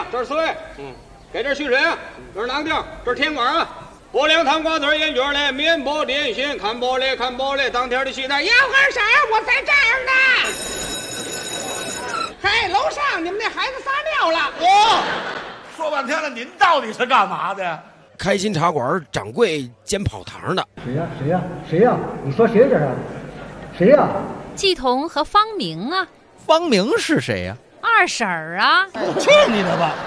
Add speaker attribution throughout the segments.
Speaker 1: 这是水，给这蓄水啊，这是囊丁，这是甜瓜啊。薄凉糖瓜子烟卷嘞，面包点心，看玻璃看玻璃，当天的西餐要干啥？我在这儿呢。嘿，楼上你们那孩子撒尿了。
Speaker 2: 说半天了，您到底是干嘛的？
Speaker 3: 开心茶馆掌柜兼跑堂的。
Speaker 4: 谁呀？你说谁这是？谁呀？
Speaker 5: 季彤和方明啊。
Speaker 6: 方明是谁呀？
Speaker 5: 二婶儿啊。
Speaker 2: 去你的吧！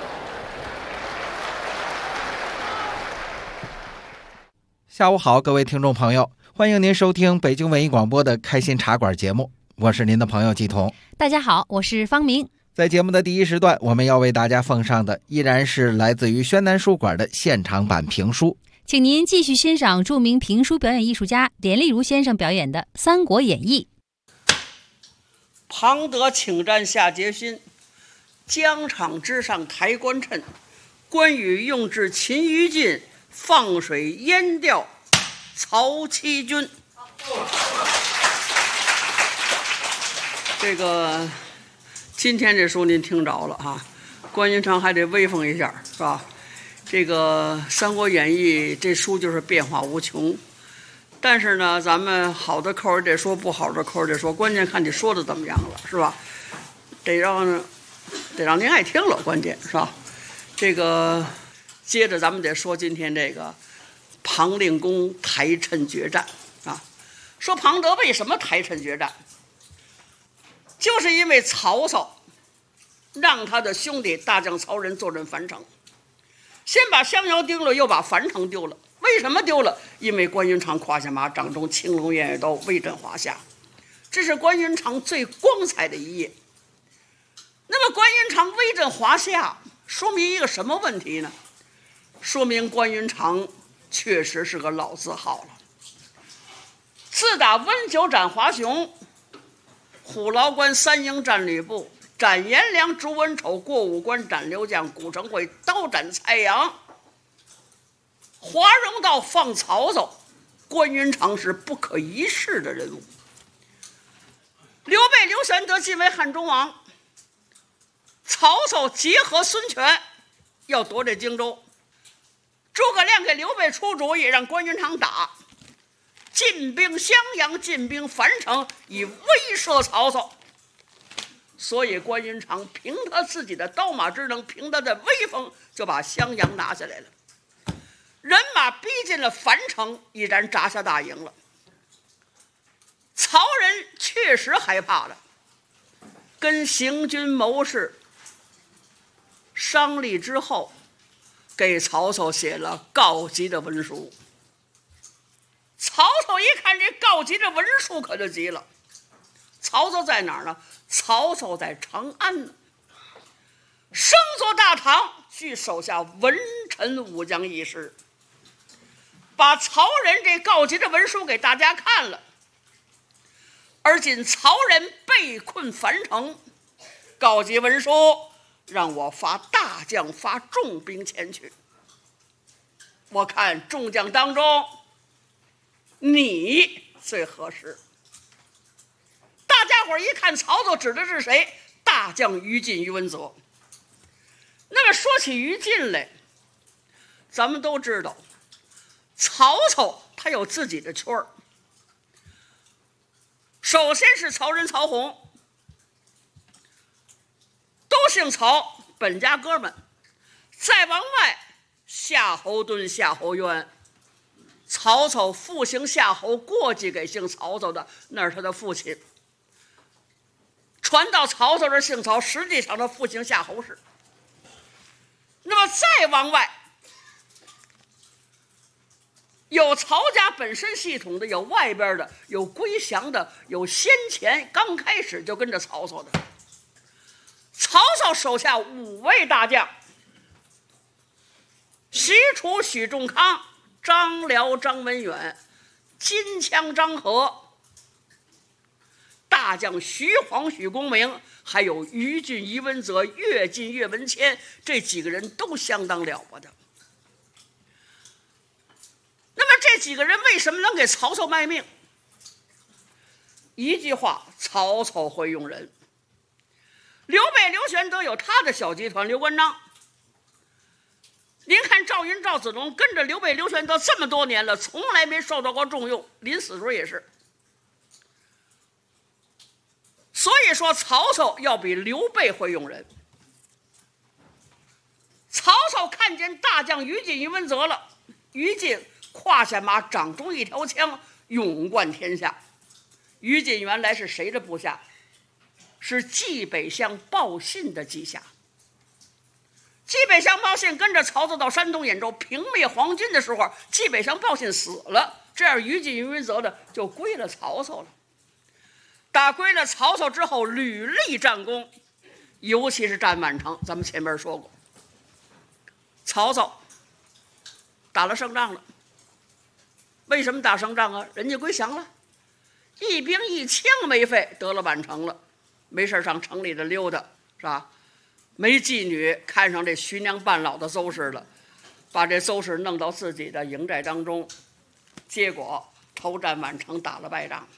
Speaker 6: 下午好，各位听众朋友，欢迎您收听北京文艺广播的开心茶馆节目，我是您的朋友季彤。
Speaker 5: 大家好，我是方明。
Speaker 6: 在节目的第一时段，我们要为大家奉上的依然是来自于宣南书馆的现场版评书，
Speaker 5: 请您继续欣赏著名评书表演艺术家连丽如先生表演的《三国演义》。
Speaker 7: 庞德请战下决心，疆场之上抬棺椁，关羽用至秦于禁，放水淹掉曹七军。这个今天这书您听着了哈，关云长还得威风一下，是吧？这个《三国演义》这书就是变化无穷，但是呢，咱们好的口儿得说，不好的口儿得说，关键看你说的怎么样了，是吧？得让您爱听了，关键是吧？这个接着咱们得说今天这个庞令公台谶决战啊。说庞德为什么台谶决战，就是因为曹操让他的兄弟大将曹仁坐镇樊城，先把襄阳丢了，又把樊城丢了。为什么丢了？因为关云长胯下马，掌中青龙偃月刀，威震华夏，这是关云长最光彩的一页。那么关云长威震华夏，说明一个什么问题呢？说明关云长确实是个老字号了。自打温酒斩华雄，虎牢关三英战吕布，斩颜良诛文丑，过五关斩刘将，古城会刀斩蔡阳，华容道放曹操，关云长是不可一世的人物。刘备刘玄德晋为汉中王，曹操结合孙权要夺这荆州，诸葛亮给刘备出主意，让关云长打，进兵襄阳，进兵樊城，以威慑曹操。所以关云长凭他自己的刀马之能，凭他的威风，就把襄阳拿下来了。人马逼近了樊城，已然扎下大营了。曹仁确实害怕了，跟行军谋士商议之后，给曹操写了告急的文书。曹操一看这告急的文书，可就急了。曹操在哪儿呢？曹操在长安呢，升坐大堂，据手下文臣武将议事，把曹仁这告急的文书给大家看了。而今曹仁被困樊城，告急文书让我发大将发重兵前去。我看众将当中，你最合适。大家伙一看曹操指的是谁？大将于禁、于文泽。那么说起于禁来，咱们都知道曹操他有自己的圈儿。首先是曹仁、曹洪，都姓曹，本家哥们。再往外，夏侯惇、夏侯渊，曹操复姓夏侯，过继给姓曹操的，那是他的父亲。传到曹操这姓曹，实际上他父姓夏侯氏。那么再往外，有曹家本身系统的，有外边的，有归降的，有先前刚开始就跟着曹操的。曹操手下5位大将：许褚、许仲康、张辽、张文远、金枪张合，大将徐晃、许公明，还有于禁、于文泽、乐进、岳文谦，这几个人都相当了不得。那么这几个人为什么能给曹操卖命？一句话，曹操会用人。 刘备刘玄德有他的小集团刘关张。您看赵云赵子龙跟着刘备刘玄德这么多年了，从来没受到过重用，临死时候也是。所以说曹操要比刘备会用人。曹操看见大将于禁、于文泽了，于禁胯下马，掌中一条枪，勇冠天下。于禁原来是谁的部下？是冀北乡鲍信的旗下。冀北乡鲍信跟着曹操到山东兖州平灭黄巾的时候，冀北乡鲍信死了，这样于禁、于文泽的就归了曹操了。打归了曹操之后，屡立战功，尤其是战宛城，咱们前面说过，曹操打了胜仗了。为什么打胜仗啊？人家归降了，一兵一枪没费，得了宛城了，没事上城里头溜达，是吧？没妓女看上这徐娘半老的邹氏了，把这邹氏弄到自己的营寨当中，结果头战宛城，打了败仗。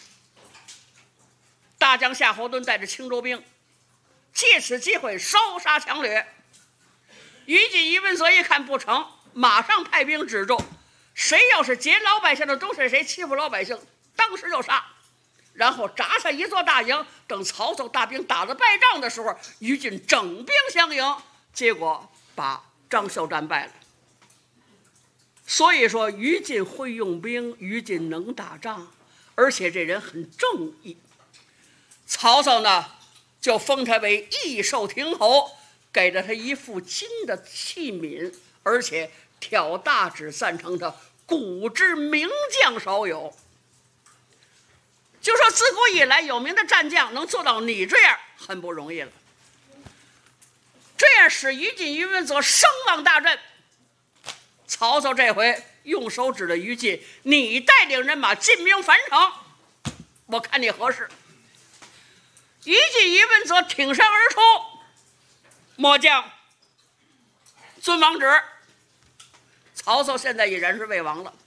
Speaker 7: 大将夏侯惇带着青州兵，借此机会烧杀抢掠。于禁、于文泽一看不成，马上派兵指住，谁要是劫老百姓的东西，谁欺负老百姓，当时就杀。然后扎下一座大营，等曹操大兵打了败仗的时候，于禁整兵相迎，结果把张绣战败了。所以说于禁会用兵，于禁能打仗，而且这人很正义。曹操呢，就封他为益寿亭侯，给了他一副金的器皿，而且挑大指赞成他古之名将少有。就说自古以来有名的战将能做到你这样，很不容易了。这样使于禁、于文泽声望大振。曹操这回用手指着于禁，你带领人马进兵樊城，我看你合适。于禁、于文泽挺身而出，末将遵王旨。曹操现在已然是魏王了。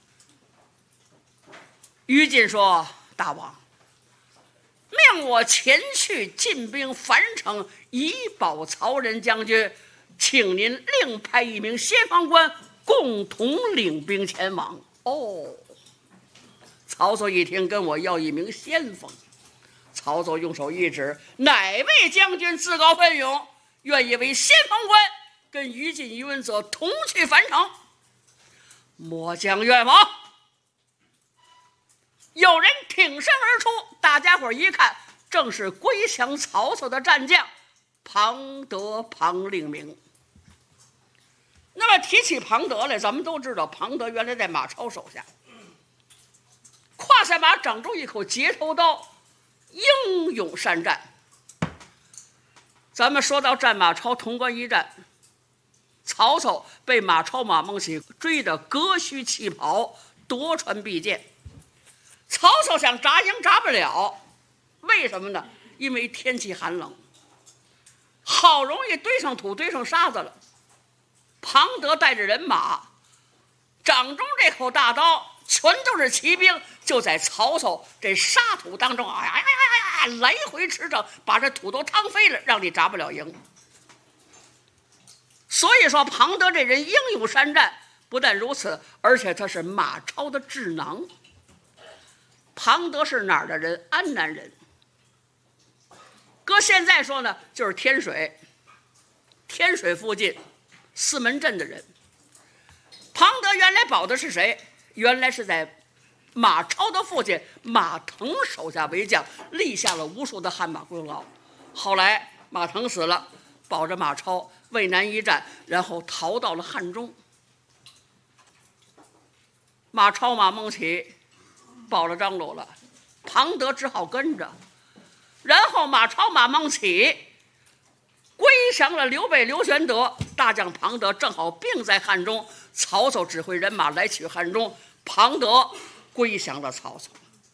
Speaker 7: 于禁说：大王，命我前去进兵樊城，以保曹仁将军，请您另派一名先锋官共同领兵前往。哦，曹操一听，跟我要一名先锋。曹操用手一指，哪位将军自告奋勇，愿意为先锋官，跟于禁、于文泽同去樊城？末将愿往。有人挺身而出，大家伙一看，正是归降曹操的战将庞德、庞令明。那么提起庞德来，咱们都知道庞德原来在马超手下，胯下马，掌中一口截头刀，英勇善战。咱们说到战马超潼关一战，曹操被马超、马孟起追得革须弃袍，夺船避箭。曹操想扎营扎不了，为什么呢？因为天气寒冷，好容易堆上土堆上沙子了。庞德带着人马，掌中这口大刀，全都是骑兵，就在曹操这沙土当中，哎呀呀呀呀，来回驰骋，把这土都趟飞了，让你扎不了营。所以说庞德这人英勇善战，不但如此，而且他是马超的智囊。庞德是哪儿的人？安南人。搁现在说呢，就是天水附近四门镇的人。庞德原来保的是谁？原来是在马超的父亲马腾手下为将，立下了无数的汗马功劳。后来马腾死了，保着马超渭南一战，然后逃到了汉中。马超、马孟起保了张鲁了，庞德只好跟着。然后马超、马孟起归降了刘备、刘玄德，大将庞德正好病在汉中，曹操指挥人马来取汉中，庞德归降了曹操。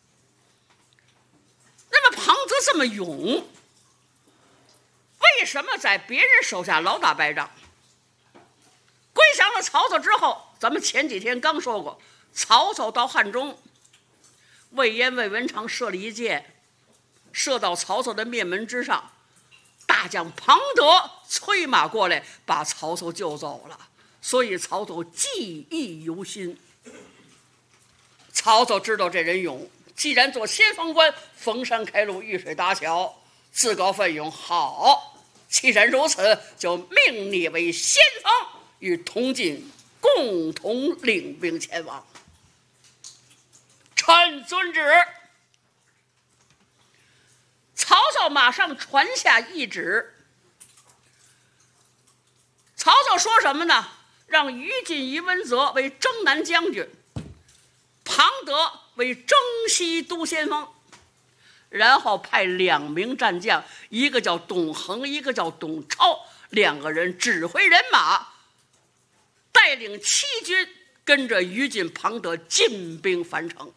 Speaker 7: 那么庞德这么勇，为什么在别人手下老打败仗？归降了曹操之后，咱们前几天刚说过，曹操到汉中，魏延、魏文长射了一箭，射到曹操的面门之上， 大将庞德催马过来，把曹操救走了。所以曹操记忆犹新。曹操知道这人勇，既然做先锋官，逢山开路，遇水搭桥，自告奋勇。好，既然如此，就命你为先锋，与同进共同领兵前往。臣遵旨。曹操马上传下懿旨。曹操说什么呢？让于禁、于文泽为征南将军，庞德为征西都先锋，然后派2名战将，一个叫董恒，一个叫董超，2个人指挥人马，带领7军跟着于禁、庞德进兵樊城。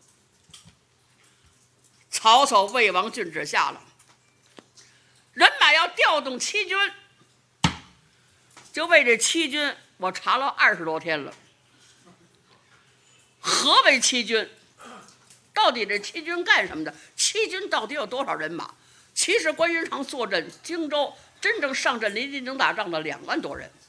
Speaker 7: 曹操魏王郡旨下了，人马要调动7军，就为这7军，我查了20多天了。何为7军？到底这7军干什么的？7军到底有多少人马？其实关云长坐镇荆州，真正上阵临近打仗的2万多人。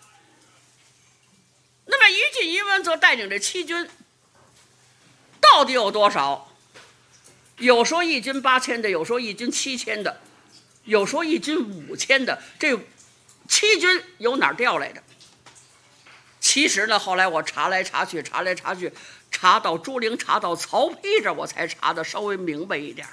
Speaker 7: 那么于禁、于文泽带领这7军到底有多少？有说1军8000的，有说1军7000的，有说1军5000的。这7军由哪儿调来的？其实呢，后来我查来查去，查到朱灵，查到曹丕这，我才查的稍微明白一点。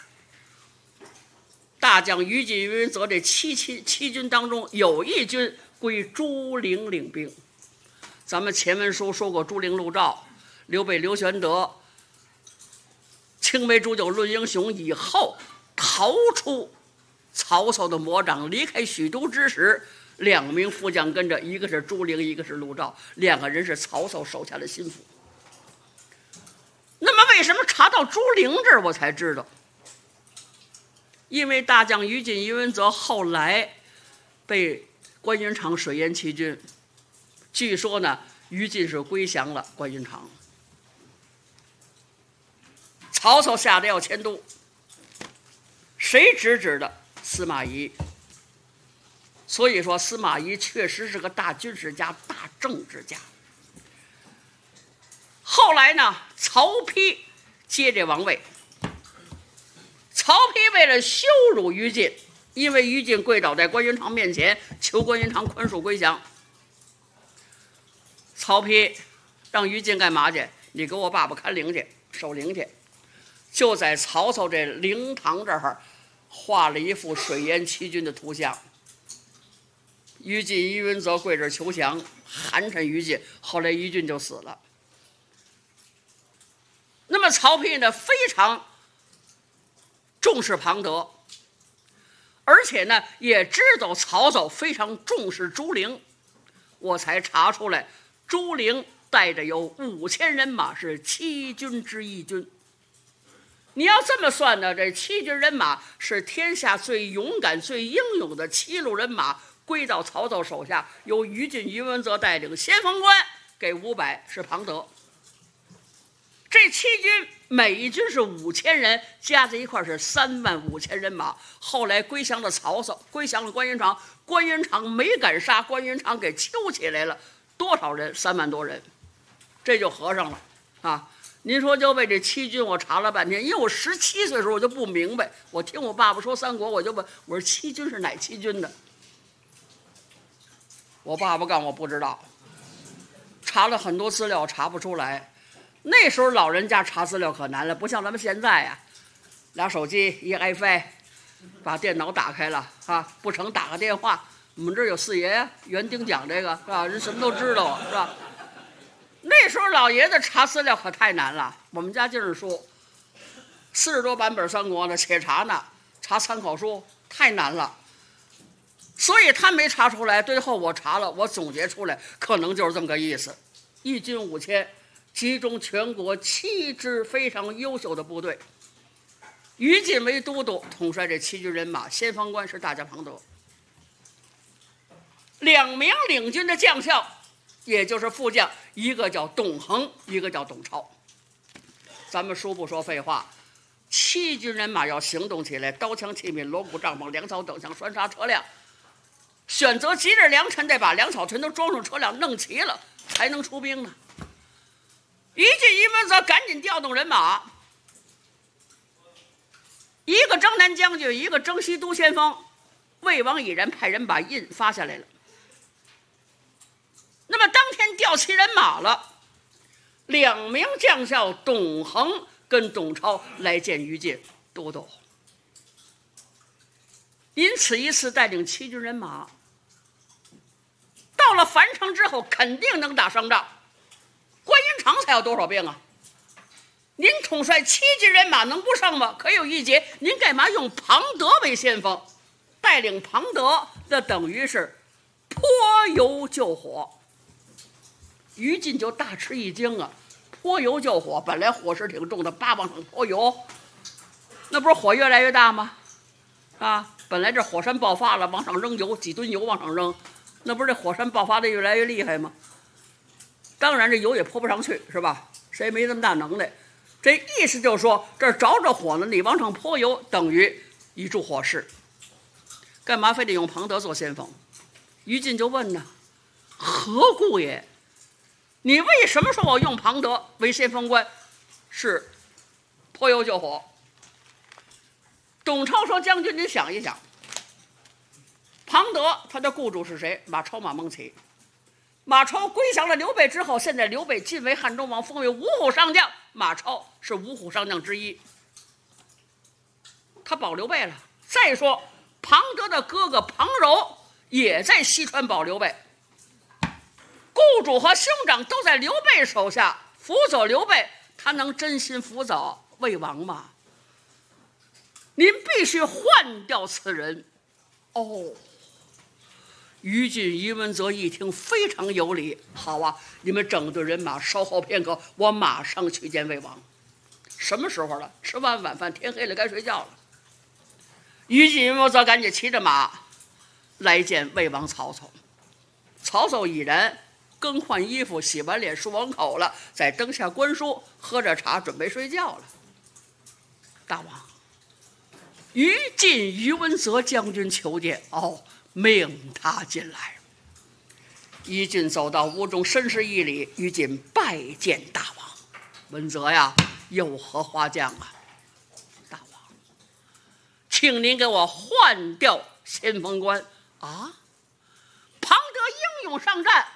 Speaker 7: 大将于禁、于文泽这七军当中，有1军归朱灵领兵。咱们前文书说过，朱灵、陆兆、刘备、刘玄德、青梅煮酒论英雄以后，逃出曹操的魔掌，离开许都之时，2名副将跟着，一个是朱灵，一个是陆兆，2个人是曹操手下的心腹。那么为什么查到朱灵这儿我才知道？因为大将于禁、于文泽后来被关云长水淹7军，据说呢，于禁是归降了关云长。曹操下的要迁都，谁指的？司马懿。所以说司马懿确实是个大军事家、大政治家。后来呢，曹丕接这王位。曹丕为了羞辱于禁，因为于禁跪倒在关云长面前，求关云长宽恕归降。曹丕让于禁干嘛去？你给我爸爸看陵去，守陵去。就在曹操这灵堂这儿画了一幅水淹7军的图像。于禁、于文泽跪着求降，寒碜于禁，后来于禁就死了。那么曹丕呢，非常重视庞德，而且呢也知道曹操非常重视朱灵，我才查出来朱灵带着有5000人马，是7军之1军。你要这么算呢，这7军人马是天下最勇敢、最英勇的7路人马，归到曹操手下，由于禁、于文泽带领，先锋官给500是庞德。这7军每一军是5000人，加在一块是35000人马。后来归降了曹操，归降了关云长，关云长没敢杀，关云长给揪起来了，多少人？3万多人，这就合上了啊！您说就为这7军，我查了半天，因为我17岁的时候我就不明白，我听我爸爸说三国，我就问，我说7军是哪7军的？我爸爸告诉我不知道，查了很多资料查不出来。那时候老人家查资料可难了，不像咱们现在呀，2手机一 iPhone， 把电脑打开了啊，不成打个电话。我们这儿有4爷呀，园丁讲这个是吧？人什么都知道是吧？那时候老爷子查资料可太难了。我们家就是书，40多版本三国呢，且查呢，查参考书太难了。所以他没查出来，最后我查了，我总结出来，可能就是这么个意思：1军5000，集中全国7支非常优秀的部队。于禁为都督，统帅这7军人马，先锋官是大将庞德。2名领军的将校，也就是副将，一个叫董恒，一个叫董超。咱们书不说废话，7军人马要行动起来，刀枪器皿、锣鼓帐篷、粮草等项、栓杀车辆， 选择吉日良辰，得把粮草全都装上车辆，弄齐了才能出兵呢。于禁、于文则赶紧调动人马，一个征南将军，一个征西都先锋。魏王已然派人把印发下来了。那么当天调齐人马了，2名将校董恒跟董超来见于禁都督。您此一次带领7军人马到了樊城之后，肯定能打胜仗。关云长才有多少兵啊？您统帅7军人马能不胜吗？可有一节，您干嘛用庞德为先锋？带领庞德，那等于是泼油救火。于禁就大吃一惊啊！泼油救火，本来火势挺重的，往上泼油，那不是火越来越大吗？啊，本来这火山爆发了，往上扔油，几吨油往上扔，那不是这火山爆发的越来越厉害吗？当然这油也泼不上去，是吧？谁也没那么大能耐。这意思就是说，这儿着着火呢，你往上泼油，等于一助火势。干嘛非得用庞德做先锋？于禁就问呢：何故也？你为什么说我用庞德为先锋官？是泼油救火。董超说：将军，您想一想，庞德他的雇主是谁？马超、马孟起。马超归降了刘备之后，现在刘备晋为汉中王，封为五虎上将，马超是五虎上将之一，他保刘备了。再说庞德的哥哥庞柔也在西川保刘备，雇主和兄长都在刘备手下辅佐刘备，他能真心辅佐魏王吗？您必须换掉此人。哦，于禁、于文则一听非常有理，好啊，你们整队人马稍后片刻，我马上去见魏王。什么时候了？吃完晚饭，天黑了，该睡觉了。于禁、于文则赶紧骑着马来见魏王曹操。曹操已然更换衣服，洗完脸，漱完口了，在灯下观书，喝着茶，准备睡觉了。大王，于禁、于文则将军求见。哦，命他进来。于禁走到屋中，深施一礼。于禁拜见大王。文则呀，有何花将啊？大王，请您给我换掉先锋官啊！庞德英勇上战，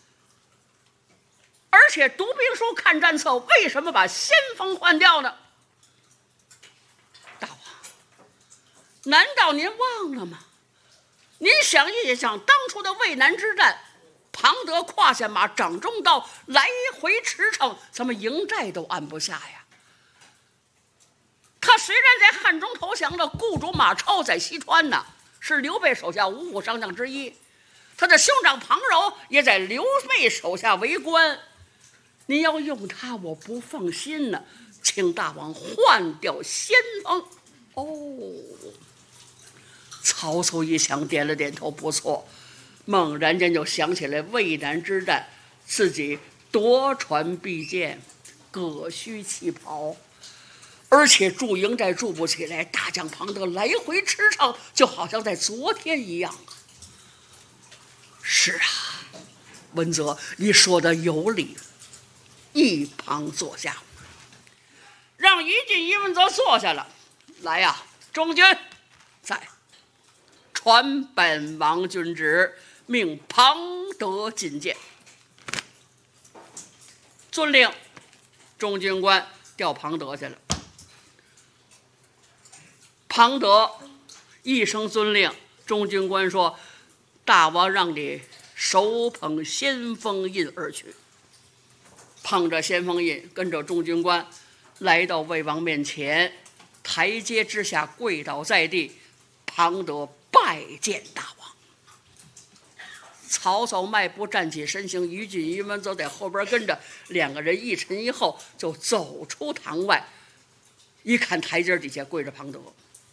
Speaker 7: 而且读兵书、看战策，为什么把先锋换掉呢？大王，难道您忘了吗？您想一想，当初的渭南之战，庞德胯下马，掌中刀，来回驰骋，咱们营寨都按不下呀。他虽然在汉中投降了，雇主马超在西川呢，是刘备手下五虎上将之一。他的兄长庞柔也在刘备手下为官。您要用他，我不放心呢，请大王换掉先锋。哦。曹操一想，点了点头，不错。猛然间就想起来渭南之战，自己夺船避箭，葛须旗袍，而且驻营寨驻不起来，大将庞德来回驰骋，就好像在昨天一样。是啊，文则，你说的有理。一旁坐下，让于禁、于文则坐下了。来呀，中军在。传本王军旨，命庞德进见。遵令，中军官调庞德去了。庞德一声遵令，中军官说：大王让你手捧先锋印而去。捧着先锋印，跟着中军官来到魏王面前，台阶之下跪倒在地。庞德拜见大王。曹操迈步站起身形，于禁、于文则在后边跟着，两个人一前一后就走出堂外。一看台阶底下跪着庞德，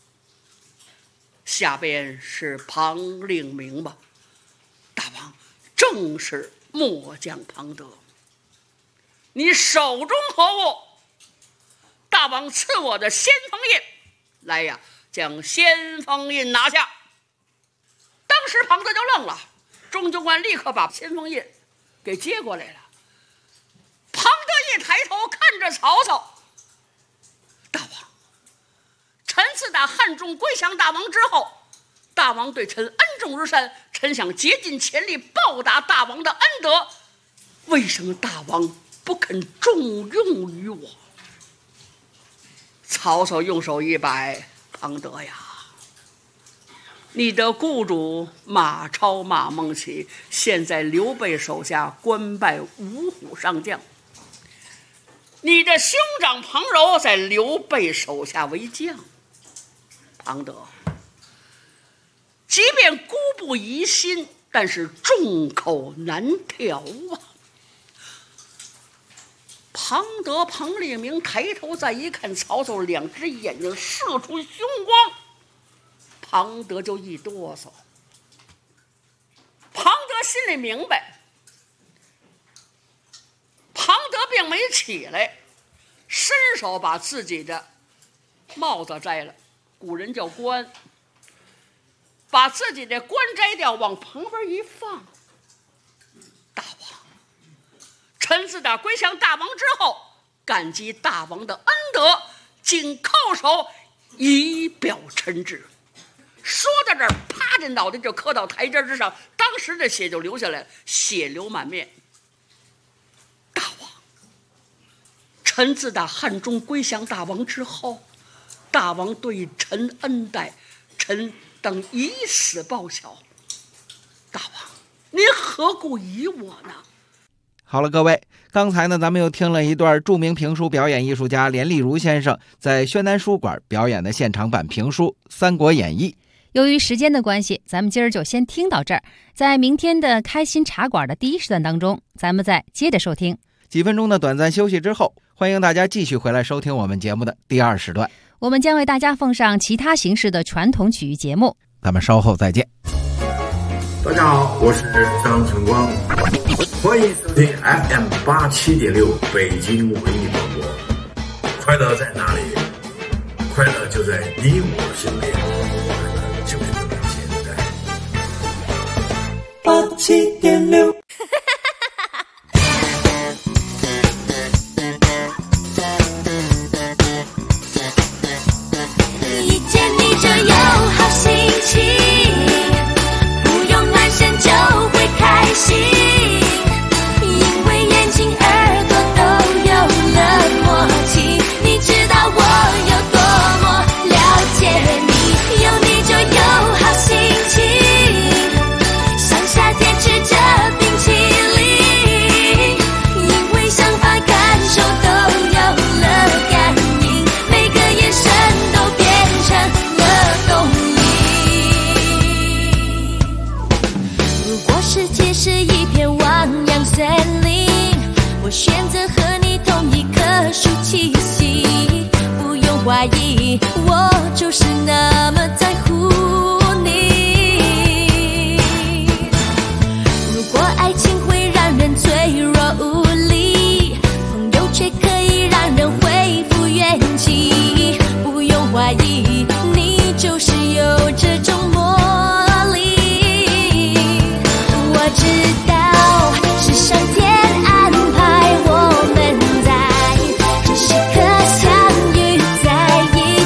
Speaker 7: 下边是庞令明吧？大王，正是末将庞德。你手中何物？大王赐我的先锋印。来呀，将先锋印拿下。当时庞德就愣了，中军官立刻把先锋印给接过来了。庞德一抬头看着曹操，大王，臣自打汉中归降大王之后，大王对臣恩重如山，臣想竭尽全力报答大王的恩德，为什么大王不肯重用于我？曹操用手一摆，庞德呀，你的雇主马超、马孟起现在刘备手下官拜五虎上将，你的兄长庞柔在刘备手下为将。庞德，即便孤不疑心，但是众口难调啊。庞德、庞烈明抬头再一看曹操，两只眼睛射出凶光，庞德就一哆嗦。庞德心里明白，庞德并没起来，伸手把自己的帽子摘了，古人叫冠，把自己的冠摘掉，往旁边一放。大王，臣自打归降大王之后，感激大王的恩德，谨叩首以表臣之。说到这儿，啪，这脑袋就磕到台阶之上，当时这血就流下来了，血流满面。大王，臣自打汉中归降大王之后，大王对臣恩待，臣当以死报效。大王，您何故疑我呢？
Speaker 6: 好了，各位，刚才呢，咱们又听了一段著名评书表演艺术家连丽如先生在宣南书馆表演的现场版评书《三国演义》。
Speaker 5: 由于时间的关系，咱们今儿就先听到这儿。在明天的开心茶馆的第一时段当中，咱们再接着收听。
Speaker 6: 几分钟的短暂休息之后，欢迎大家继续回来收听我们节目的第二时段。
Speaker 5: 我们将为大家奉上其他形式的传统曲艺节目。
Speaker 6: 咱们稍后再见。
Speaker 8: 大家好，我是张晨光，欢迎收听 FM 87.6北京文艺广播。快乐在哪里？快乐就在你我身边，快乐就在现在。87.6
Speaker 9: 怀疑我就是那么在乎你。如果爱情会让人脆弱无力，朋友却可以让人恢复元气。不用怀疑，你就是有这种魔力。我知道是上天安排我们在这时刻相遇在一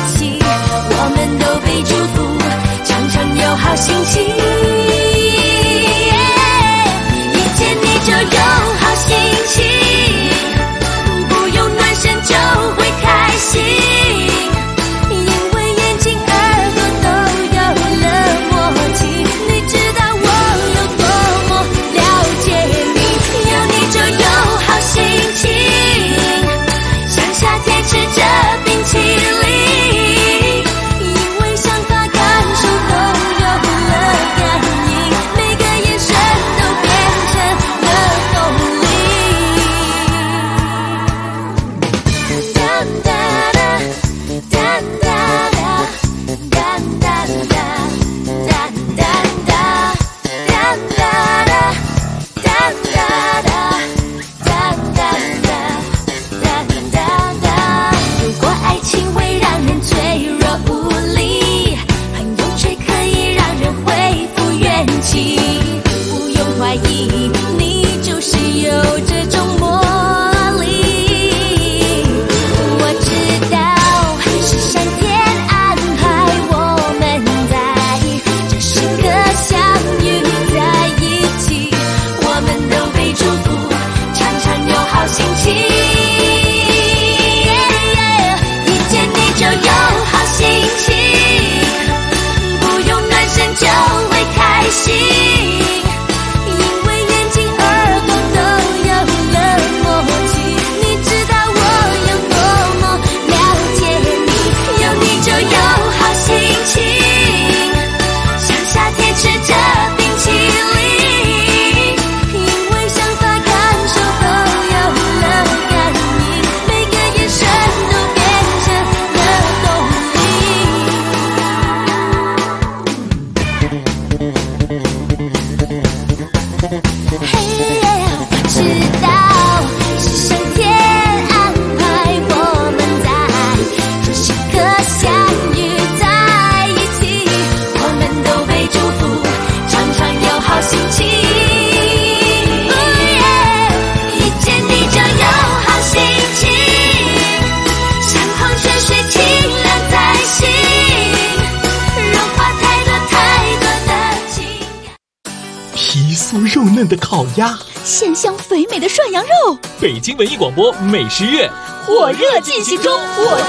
Speaker 10: 嫩的烤鸭，
Speaker 9: 鲜香肥美的涮羊肉。
Speaker 10: 北京文艺广播美食月
Speaker 9: 火热进行中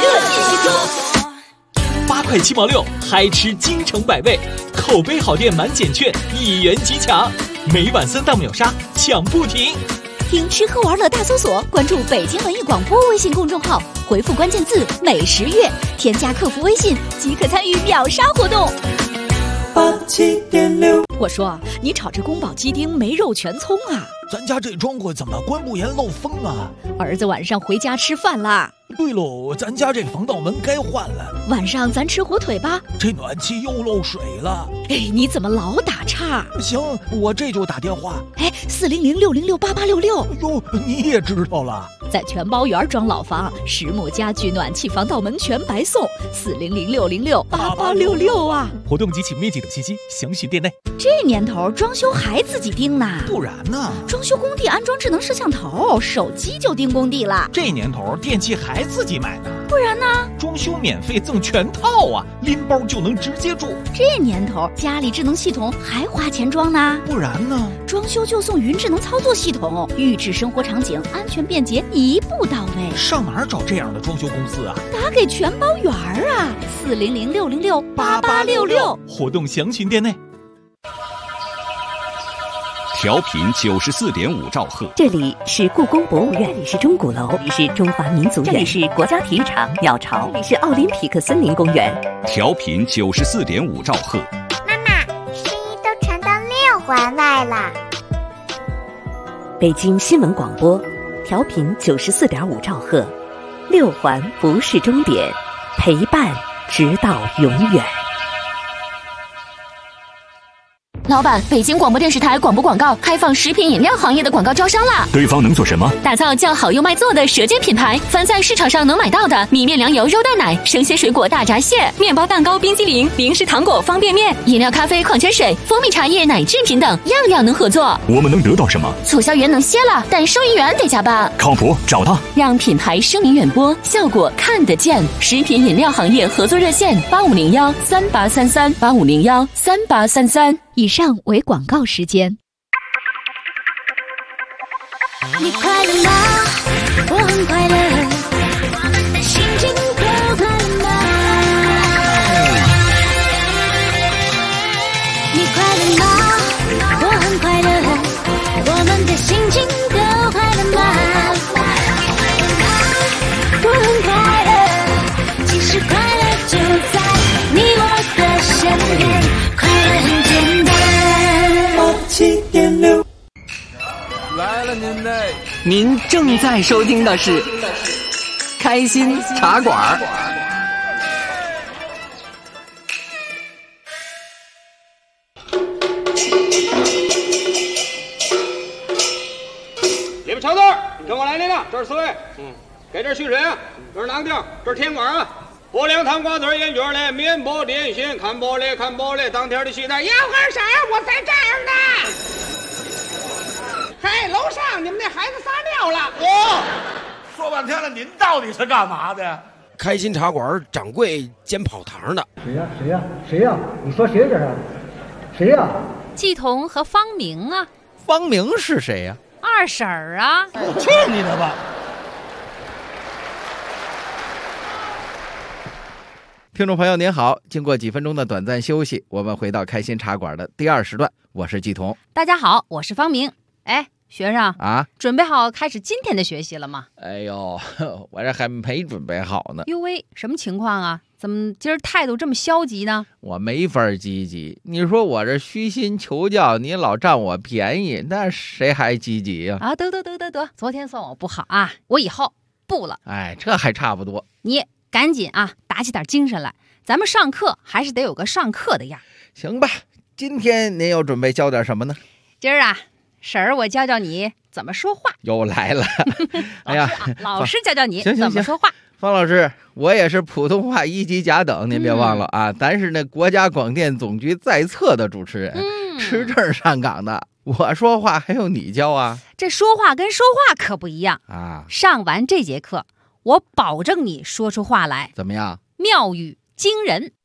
Speaker 10: ，8块7毛6，嗨吃京城百味，口碑好店满减券，1元即抢，每晚3档秒杀，抢不停。
Speaker 9: 听吃喝玩乐大搜索，关注北京文艺广播微信公众号，回复关键字美食月，添加客服微信即可参与秒杀活动。
Speaker 11: 87.6，
Speaker 9: 我说你炒这宫保鸡丁没肉全葱啊？
Speaker 11: 咱家这窗户怎么关不严漏风啊？
Speaker 9: 儿子晚上回家吃饭啦。
Speaker 11: 对喽，咱家这防盗门该换了。
Speaker 9: 晚上咱吃火腿吧。
Speaker 11: 这暖气又漏水了。
Speaker 9: 哎，你怎么老打岔？
Speaker 11: 行，我这就打电话。
Speaker 9: 哎，400-606-8866。
Speaker 11: 哟，你也知道了。
Speaker 9: 在全包园装老房，实木家具、暖气、防盗门全白送。400-606-8866啊！
Speaker 10: 活动及请面积等信息详询店内。
Speaker 9: 这年头装修还自己盯呢？
Speaker 11: 不然呢？
Speaker 9: 装修工地安装智能摄像头，手机就盯工地了。
Speaker 11: 这年头电器还自己买呢？
Speaker 9: 不然呢？
Speaker 11: 装修免费赠全套啊，拎包就能直接住。
Speaker 9: 这年头家里智能系统还花钱装呢？
Speaker 11: 不然呢？
Speaker 9: 装修就送云智能操作系统，预制生活场景，安全便捷，一步到位。
Speaker 11: 上哪儿找这样的装修公司啊？
Speaker 9: 打给全包园啊，400-606-8866。
Speaker 10: 活动详询店内。
Speaker 12: 调频94.5兆赫，
Speaker 13: 这里是故宫博物院，这里是钟鼓楼，这里是中华民族园，这里是国家体育场鸟巢，这里是奥林匹克森林公园。
Speaker 12: 调频94.5兆赫。
Speaker 14: 妈妈，声音都传到6环外了。
Speaker 13: 北京新闻广播，调频94.5兆赫，6环不是终点，陪伴直到永远。
Speaker 15: 老板，北京广播电视台广播广告开放食品饮料行业的广告招商啦！
Speaker 12: 对方能做什么？
Speaker 15: 打造叫好又卖座的舌尖品牌，凡在市场上能买到的米面粮油肉蛋奶、生鲜水果大闸蟹、面包蛋糕冰激凌、零食糖果方便面、饮料咖啡矿泉水、蜂蜜茶叶奶制品等，样样能合作。
Speaker 12: 我们能得到什么？
Speaker 15: 促销员能歇了，但收银员得加班。
Speaker 12: 靠谱，找他，
Speaker 15: 让品牌声名远播，效果看得见。食品饮料行业合作热线8501-3833，8501-3833。以上为广告时间。
Speaker 9: 你快乐吗？我很快乐，我们的心情都快乐吗？你快乐吗？我很快乐，我们的心情都快乐吗？我很快乐，其实快乐就在你我的身边，快乐很简单。
Speaker 11: 87.6，
Speaker 6: 来了您嘞！
Speaker 16: 您正在收听的是开心茶馆。
Speaker 1: 里边瞧字，跟我来领了，这是4位。给这续水啊，这是囊丁，这是甜瓜啊。薄凉汤瓜子烟卷嘞，面包点心，看玻璃看玻璃，当天的期待，要干啥？我在这儿呢。嘿，楼上你们那孩子撒尿了。
Speaker 2: 说半天了，您到底是干嘛的？
Speaker 3: 开心茶馆掌柜兼跑堂的。
Speaker 4: 谁呀？你说谁这是？谁呀？
Speaker 5: 季彤和方明啊。
Speaker 6: 方明是谁呀？
Speaker 5: 二婶儿啊。
Speaker 2: 去你的吧！
Speaker 6: 听众朋友您好，经过几分钟的短暂休息，我们回到开心茶馆的第2时段，我是季彤。
Speaker 5: 大家好，我是方明。哎，学生
Speaker 6: 啊，
Speaker 5: 准备好开始今天的学习了吗？
Speaker 6: 哎呦，我这还没准备好呢。
Speaker 5: 哟喂，什么情况啊？怎么今儿态度这么消极呢？
Speaker 6: 我没法积极，你说我这虚心求教，你老占我便宜，那谁还积极呀？
Speaker 5: 啊，得，昨天算我不好啊，我以后不了。
Speaker 6: 哎，这还差不多。
Speaker 5: 你赶紧啊，打起点精神来，咱们上课还是得有个上课的样。
Speaker 6: 行吧，今天您又准备教点什么呢？
Speaker 5: 今儿啊，婶儿我教教你怎么说话。
Speaker 6: 又来了。哎呀，
Speaker 5: 老师教教你怎么说话。
Speaker 6: 方老师，我也是普通话1级甲等，您别忘了啊，咱是那国家广电总局在册的主持人，持证上岗的，我说话还用你教啊？
Speaker 5: 这说话跟说话可不一样
Speaker 6: 啊！
Speaker 5: 上完这节课，我保证你说出话来。
Speaker 6: 怎么样？
Speaker 5: 妙语惊人。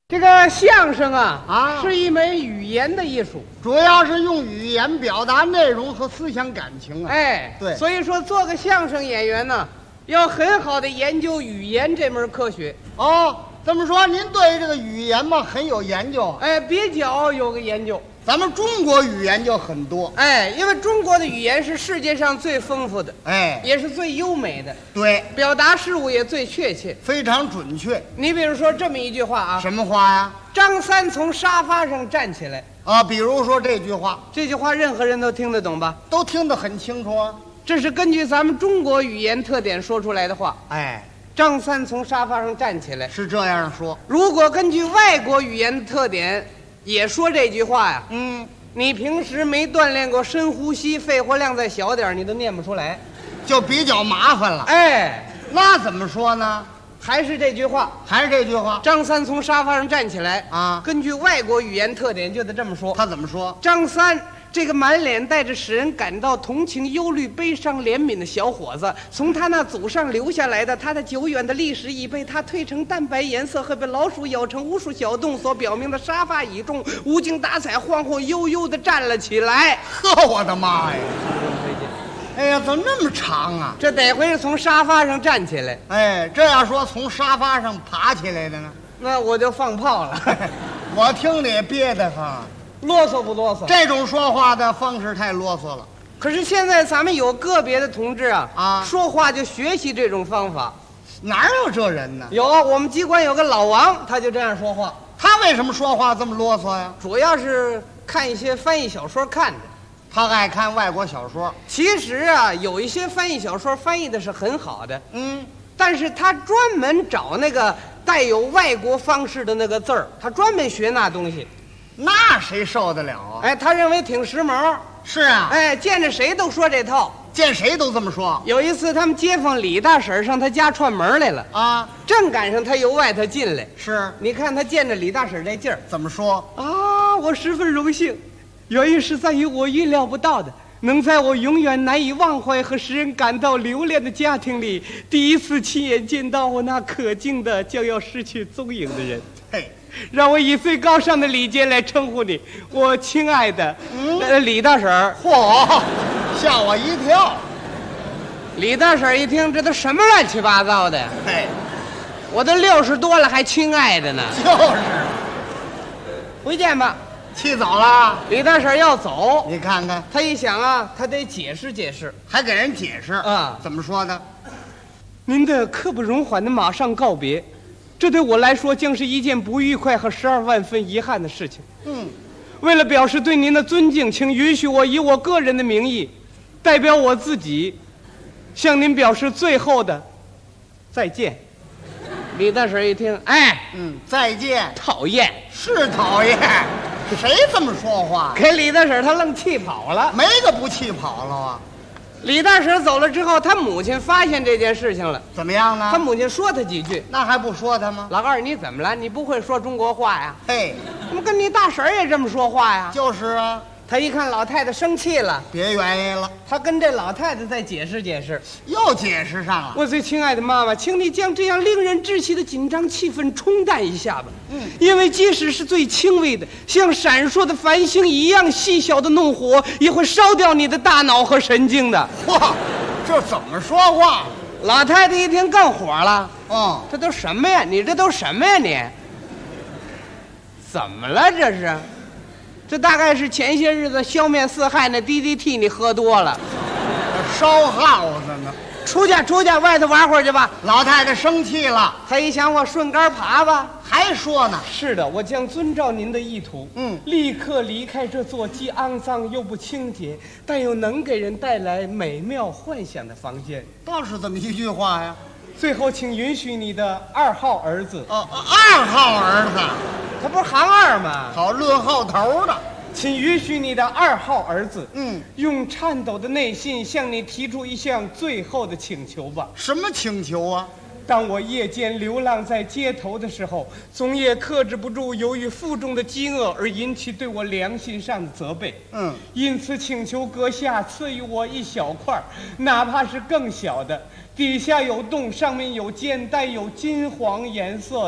Speaker 17: 这个相声啊，是一门语言的艺术，
Speaker 18: 主要是用语言表达内容和思想感情啊。
Speaker 17: 哎，
Speaker 18: 对，
Speaker 17: 所以说做个相声演员呢，要很好的研究语言这门科学。
Speaker 18: 哦，这么说您对这个语言嘛很有研究？
Speaker 17: 哎，比较有个研究。
Speaker 18: 咱们中国语言就很多，
Speaker 17: 哎，因为中国的语言是世界上最丰富的，
Speaker 18: 哎，
Speaker 17: 也是最优美的，
Speaker 18: 对，
Speaker 17: 表达事物也最确切，
Speaker 18: 非常准确。
Speaker 17: 你比如说这么一句话啊，
Speaker 18: 什么话呀？
Speaker 17: 张三从沙发上站起来
Speaker 18: 啊，比如说这句话，
Speaker 17: 这句话任何人都听得懂吧？
Speaker 18: 都听得很清楚啊。
Speaker 17: 这是根据咱们中国语言特点说出来的话。
Speaker 18: 哎，
Speaker 17: 张三从沙发上站起来
Speaker 18: 是这样说。
Speaker 17: 如果根据外国语言的特点也说这句话呀，你平时没锻炼过深呼吸，肺活量再小点，你都念不出来，
Speaker 18: 就比较麻烦了。
Speaker 17: 哎，
Speaker 18: 那怎么说呢？
Speaker 17: 还是这句话，
Speaker 18: 还是这句话。
Speaker 17: 张三从沙发上站起来
Speaker 18: 啊，
Speaker 17: 根据外国语言特点就得这么说。
Speaker 18: 他怎么说？
Speaker 17: 张三这个满脸带着使人感到同情、忧虑、悲伤、怜悯的小伙子，从他那祖上留下来的他的久远的历史已被他褪成淡白颜色和被老鼠咬成无数小洞所表明的沙发倚重，无精打采、晃晃悠悠地站了起来。
Speaker 18: 呵，我的妈呀！哎呀，怎么那么长啊？
Speaker 17: 这得回是从沙发上站起来。
Speaker 18: 哎，这要说从沙发上爬起来的呢，
Speaker 17: 那我就放炮了。
Speaker 18: 我听着也憋得慌。
Speaker 17: 啰嗦不啰嗦？
Speaker 18: 这种说话的方式太啰嗦了。
Speaker 17: 可是现在咱们有个别的同志啊，说话就学习这种方法。
Speaker 18: 哪有这人呢？
Speaker 17: 有，我们机关有个老王，他就这样说话。
Speaker 18: 他为什么说话这么啰嗦呀？
Speaker 17: 主要是看一些翻译小说看的。
Speaker 18: 他爱看外国小说。
Speaker 17: 其实啊，有一些翻译小说翻译的是很好的，但是他专门找那个带有外国方式的那个字儿，他专门学那东西。
Speaker 18: 那谁受得了啊？
Speaker 17: 哎，他认为挺时髦。
Speaker 18: 是啊，
Speaker 17: 哎，见着谁都说这套，
Speaker 18: 见谁都这么说。
Speaker 17: 有一次，他们街坊李大婶上他家串门来了
Speaker 18: 啊，
Speaker 17: 正赶上他由外头进来。
Speaker 18: 是，
Speaker 17: 你看他见着李大婶这劲儿，
Speaker 18: 怎么说
Speaker 17: 啊？我十分荣幸，原因是在于我预料不到的，能在我永远难以忘怀和使人感到留恋的家庭里，第一次亲眼见到我那可敬的将要失去踪影的人。
Speaker 18: 嘿。
Speaker 17: 让我以最高尚的礼节来称呼你，我亲爱的李大婶。
Speaker 18: 嚯，吓我一跳！
Speaker 17: 李大婶一听，这都什么乱七八糟的？
Speaker 18: 嘿，
Speaker 17: 我都60多了，还亲爱的呢。
Speaker 18: 就是，
Speaker 17: 回见吧。
Speaker 18: 气走了。
Speaker 17: 李大婶要走，
Speaker 18: 你看看，
Speaker 17: 他一想啊，他得解释解释，
Speaker 18: 还给人解释
Speaker 17: 啊？
Speaker 18: 怎么说呢？
Speaker 17: 您的刻不容缓的马上告别。这对我来说将是一件不愉快和12万分遗憾的事情。为了表示对您的尊敬，请允许我以我个人的名义，代表我自己，向您表示最后的再见。李大婶一听，哎，
Speaker 18: 再见。
Speaker 17: 讨厌，
Speaker 18: 是讨厌，谁这么说话？
Speaker 17: 给李大婶她愣气跑了，
Speaker 18: 没个不气跑了啊。
Speaker 17: 李大婶走了之后，他母亲发现这件事情了，
Speaker 18: 怎么样呢？
Speaker 17: 他母亲说他几句，
Speaker 18: 那还不说他吗？
Speaker 17: 老二，你怎么了？你不会说中国话呀？
Speaker 18: 嘿，
Speaker 17: 怎么跟你大婶也这么说话呀？
Speaker 18: 就是啊。
Speaker 17: 他一看老太太生气了，
Speaker 18: 别原因了，
Speaker 17: 他跟这老太太再解释解释，
Speaker 18: 又解释上了。
Speaker 17: 我最亲爱的妈妈，请你将这样令人窒息的紧张气氛冲淡一下吧。因为即使是最轻微的，像闪烁的繁星一样细小的怒火，也会烧掉你的大脑和神经的。
Speaker 18: 哇，这怎么说话？
Speaker 17: 老太太一听更火了。
Speaker 18: 这
Speaker 17: 都什么呀？你这都什么呀你？怎么了这是？这大概是前些日子消灭四害那 DDT 你喝多了，
Speaker 18: 烧耗子呢。
Speaker 17: 出去，外头玩会儿去吧。
Speaker 18: 老太太生气了，
Speaker 17: 她一想，我顺杆爬吧。
Speaker 18: 还说呢。
Speaker 17: 是的，我将遵照您的意图，立刻离开这座既肮脏又不清洁，但又能给人带来美妙幻想的房间。
Speaker 18: 倒是这么一句话呀。
Speaker 17: 最后，请允许你的2号儿子。
Speaker 18: 2号儿子，
Speaker 17: 他不是行2吗？
Speaker 18: 好论号头的。
Speaker 17: 请允许你的2号儿子，用颤抖的内心向你提出一项最后的请求吧。
Speaker 18: 什么请求啊？
Speaker 17: 当我夜间流浪在街头的时候，总也克制不住由于腹中的饥饿而引起对我良心上的责备。因此请求阁下赐予我一小块，哪怕是更小的，底下有洞，上面有尖，带有金黄颜色的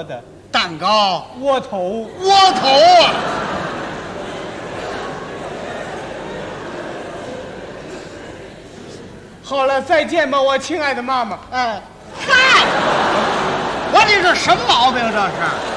Speaker 18: 蛋糕，
Speaker 17: 窝头，
Speaker 18: 窝头啊！
Speaker 17: 好了，再见吧，我亲爱的妈妈。
Speaker 18: 哎，嗨，我你这什么毛病这是？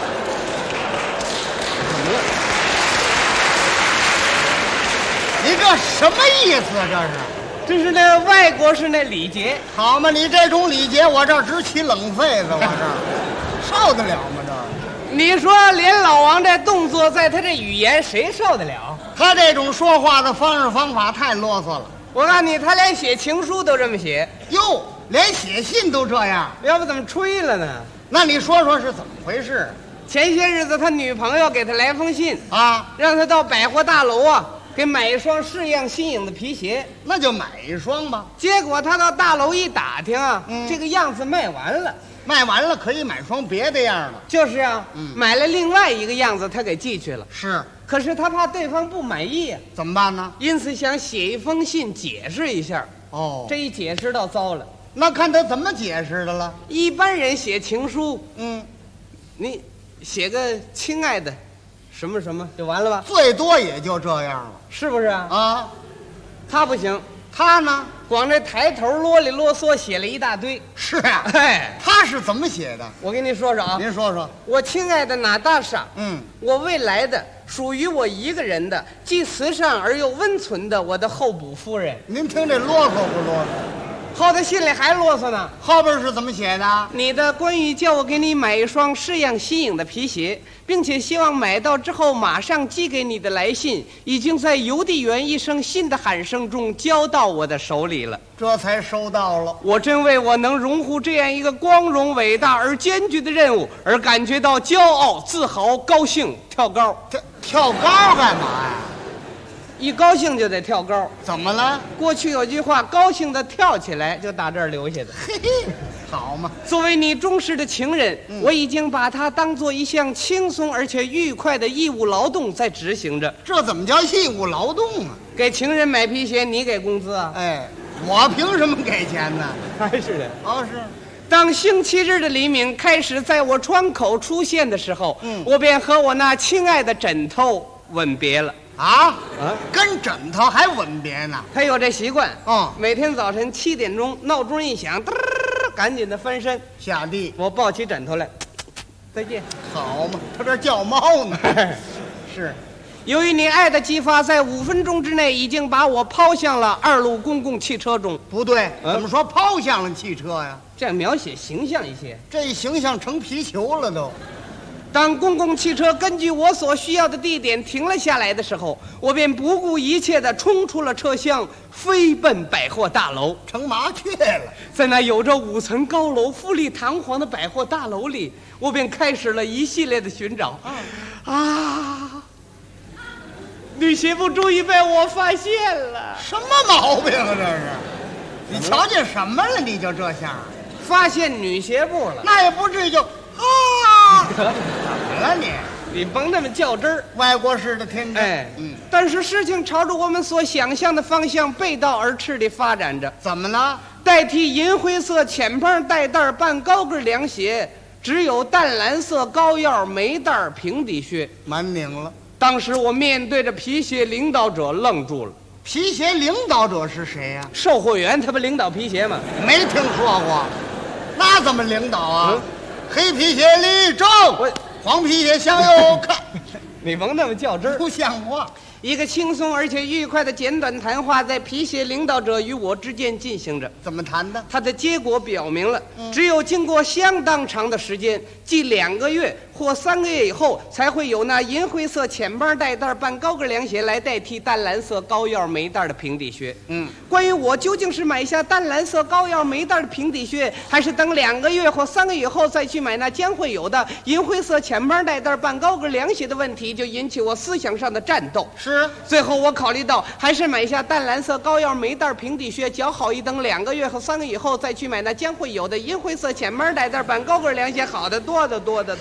Speaker 18: 你这什么意思？
Speaker 17: 这是那外国是那礼节，
Speaker 18: 好嘛？你这种礼节，我这直起冷痱子，我这受得了吗？这
Speaker 17: 你说连老王这动作，在他这语言，谁受得了？
Speaker 18: 他这种说话的方式方法太啰嗦了。
Speaker 17: 我告诉你，他连写情书都这么写。
Speaker 18: 哟，连写信都这样，
Speaker 17: 要不怎么吹了呢？
Speaker 18: 那你说说是怎么回事？
Speaker 17: 前些日子他女朋友给他来封信
Speaker 18: 啊，
Speaker 17: 让他到百货大楼啊。给买一双式样新颖的皮鞋，
Speaker 18: 那就买一双吧。
Speaker 17: 结果他到大楼一打听啊，这个样子卖完了，
Speaker 18: 卖完了可以买双别的样的。
Speaker 17: 就是啊，买了另外一个样子，他给寄去了。
Speaker 18: 是，
Speaker 17: 可是他怕对方不满意啊，
Speaker 18: 怎么办呢？
Speaker 17: 因此想写一封信解释一下。
Speaker 18: 哦，
Speaker 17: 这一解释倒糟了，
Speaker 18: 那看他怎么解释的了。
Speaker 17: 一般人写情书，你写个亲爱的。什么什么就完了吧？
Speaker 18: 最多也就这样了，
Speaker 17: 是不是啊？
Speaker 18: 啊，
Speaker 17: 他不行，
Speaker 18: 他呢，
Speaker 17: 光这抬头啰里啰嗦写了一大堆。
Speaker 18: 是啊，
Speaker 17: 哎，
Speaker 18: 他是怎么写的？
Speaker 17: 我跟您说说啊，
Speaker 18: 您说说。
Speaker 17: 我亲爱的娜大莎，我未来的属于我一个人的，既慈善而又温存的我的候补夫人。
Speaker 18: 您听这啰嗦不啰嗦？
Speaker 17: 后头信里还啰嗦呢，
Speaker 18: 后边是怎么写的？
Speaker 17: 你的关于叫我给你买一双式样新颖的皮鞋，并且希望买到之后马上寄给你的来信，已经在邮递员一声信的喊声中交到我的手里了。
Speaker 18: 这才收到了。
Speaker 17: 我真为我能荣获这样一个光荣、伟大而艰巨的任务而感觉到骄傲、自豪、高兴，跳高。
Speaker 18: 跳高干嘛呀？
Speaker 17: 一高兴就得跳高。
Speaker 18: 怎么了？
Speaker 17: 过去有句话，高兴的跳起来，就打这儿留下的。
Speaker 18: 嘿嘿，好嘛。
Speaker 17: 作为你忠实的情人，我已经把它当做一项轻松而且愉快的义务劳动在执行着。
Speaker 18: 这怎么叫义务劳动啊？
Speaker 17: 给情人买皮鞋，你给工资啊？
Speaker 18: 哎，我凭什么给钱呢？
Speaker 17: 还是的。
Speaker 18: 哦，是。
Speaker 17: 当星期日的黎明开始在我窗口出现的时候，我便和我那亲爱的枕头吻别了。
Speaker 18: 啊，跟枕头还吻别呢？
Speaker 17: 他有这习惯，每天早晨7点钟闹钟一响，赶紧的翻身
Speaker 18: 下地，
Speaker 17: 我抱起枕头来，再见。
Speaker 18: 好嘛，他这叫猫呢。是，
Speaker 17: 由于你爱的激发，在5分钟之内已经把我抛向了2路公共汽车中。
Speaker 18: 不对，怎么说抛向了汽车呀？
Speaker 17: 这样描写形象一些，
Speaker 18: 这形象成皮球了都。
Speaker 17: 当公共汽车根据我所需要的地点停了下来的时候，我便不顾一切地冲出了车厢，飞奔百货大楼，
Speaker 18: 成麻雀了。
Speaker 17: 在那有着5层高楼、富丽堂皇的百货大楼里，我便开始了一系列的寻找。女媳妇终于被我发现了。
Speaker 18: 什么毛病啊这是？你瞧见什么了？你就这样？
Speaker 17: 发现女鞋部了？
Speaker 18: 那也不至于就怎么了你
Speaker 17: 甭那么较真儿，
Speaker 18: 外国式的天真。
Speaker 17: 哎，但是事情朝着我们所想象的方向背道而驰地发展着。
Speaker 18: 怎么了？
Speaker 17: 代替银灰色浅帮带带半高跟凉鞋，只有淡蓝色高腰没带平底靴。
Speaker 18: 蛮拧了。
Speaker 17: 当时我面对着皮鞋领导者愣住了。
Speaker 18: 皮鞋领导者是谁呀？
Speaker 17: 售货员，他不领导皮鞋吗？
Speaker 18: 没听说过，那怎么领导啊？黑皮鞋立正，黄皮鞋向右看。
Speaker 17: 你甭那么较真儿，
Speaker 18: 不像话。
Speaker 17: 一个轻松而且愉快的简短谈话在皮鞋领导者与我之间进行着。
Speaker 18: 怎么谈的？
Speaker 17: 它的结果表明了，只有经过相当长的时间，即2个月或3个月以后，才会有那银灰色浅帮带带半高跟凉鞋来代替淡蓝色高腰没带的平底靴。关于我究竟是买下淡蓝色高腰没带的平底靴，还是等2个月或3个月以后再去买那将会有的银灰色浅帮带带半高跟凉鞋的问题，就引起我思想上的战斗。
Speaker 18: 是。
Speaker 17: 最后我考虑到，还是买下淡蓝色高腰没带平底靴较好，一等2个月和3个月以后再去买那将会有的银灰色浅帮带带半高跟凉鞋好得多得多得多的。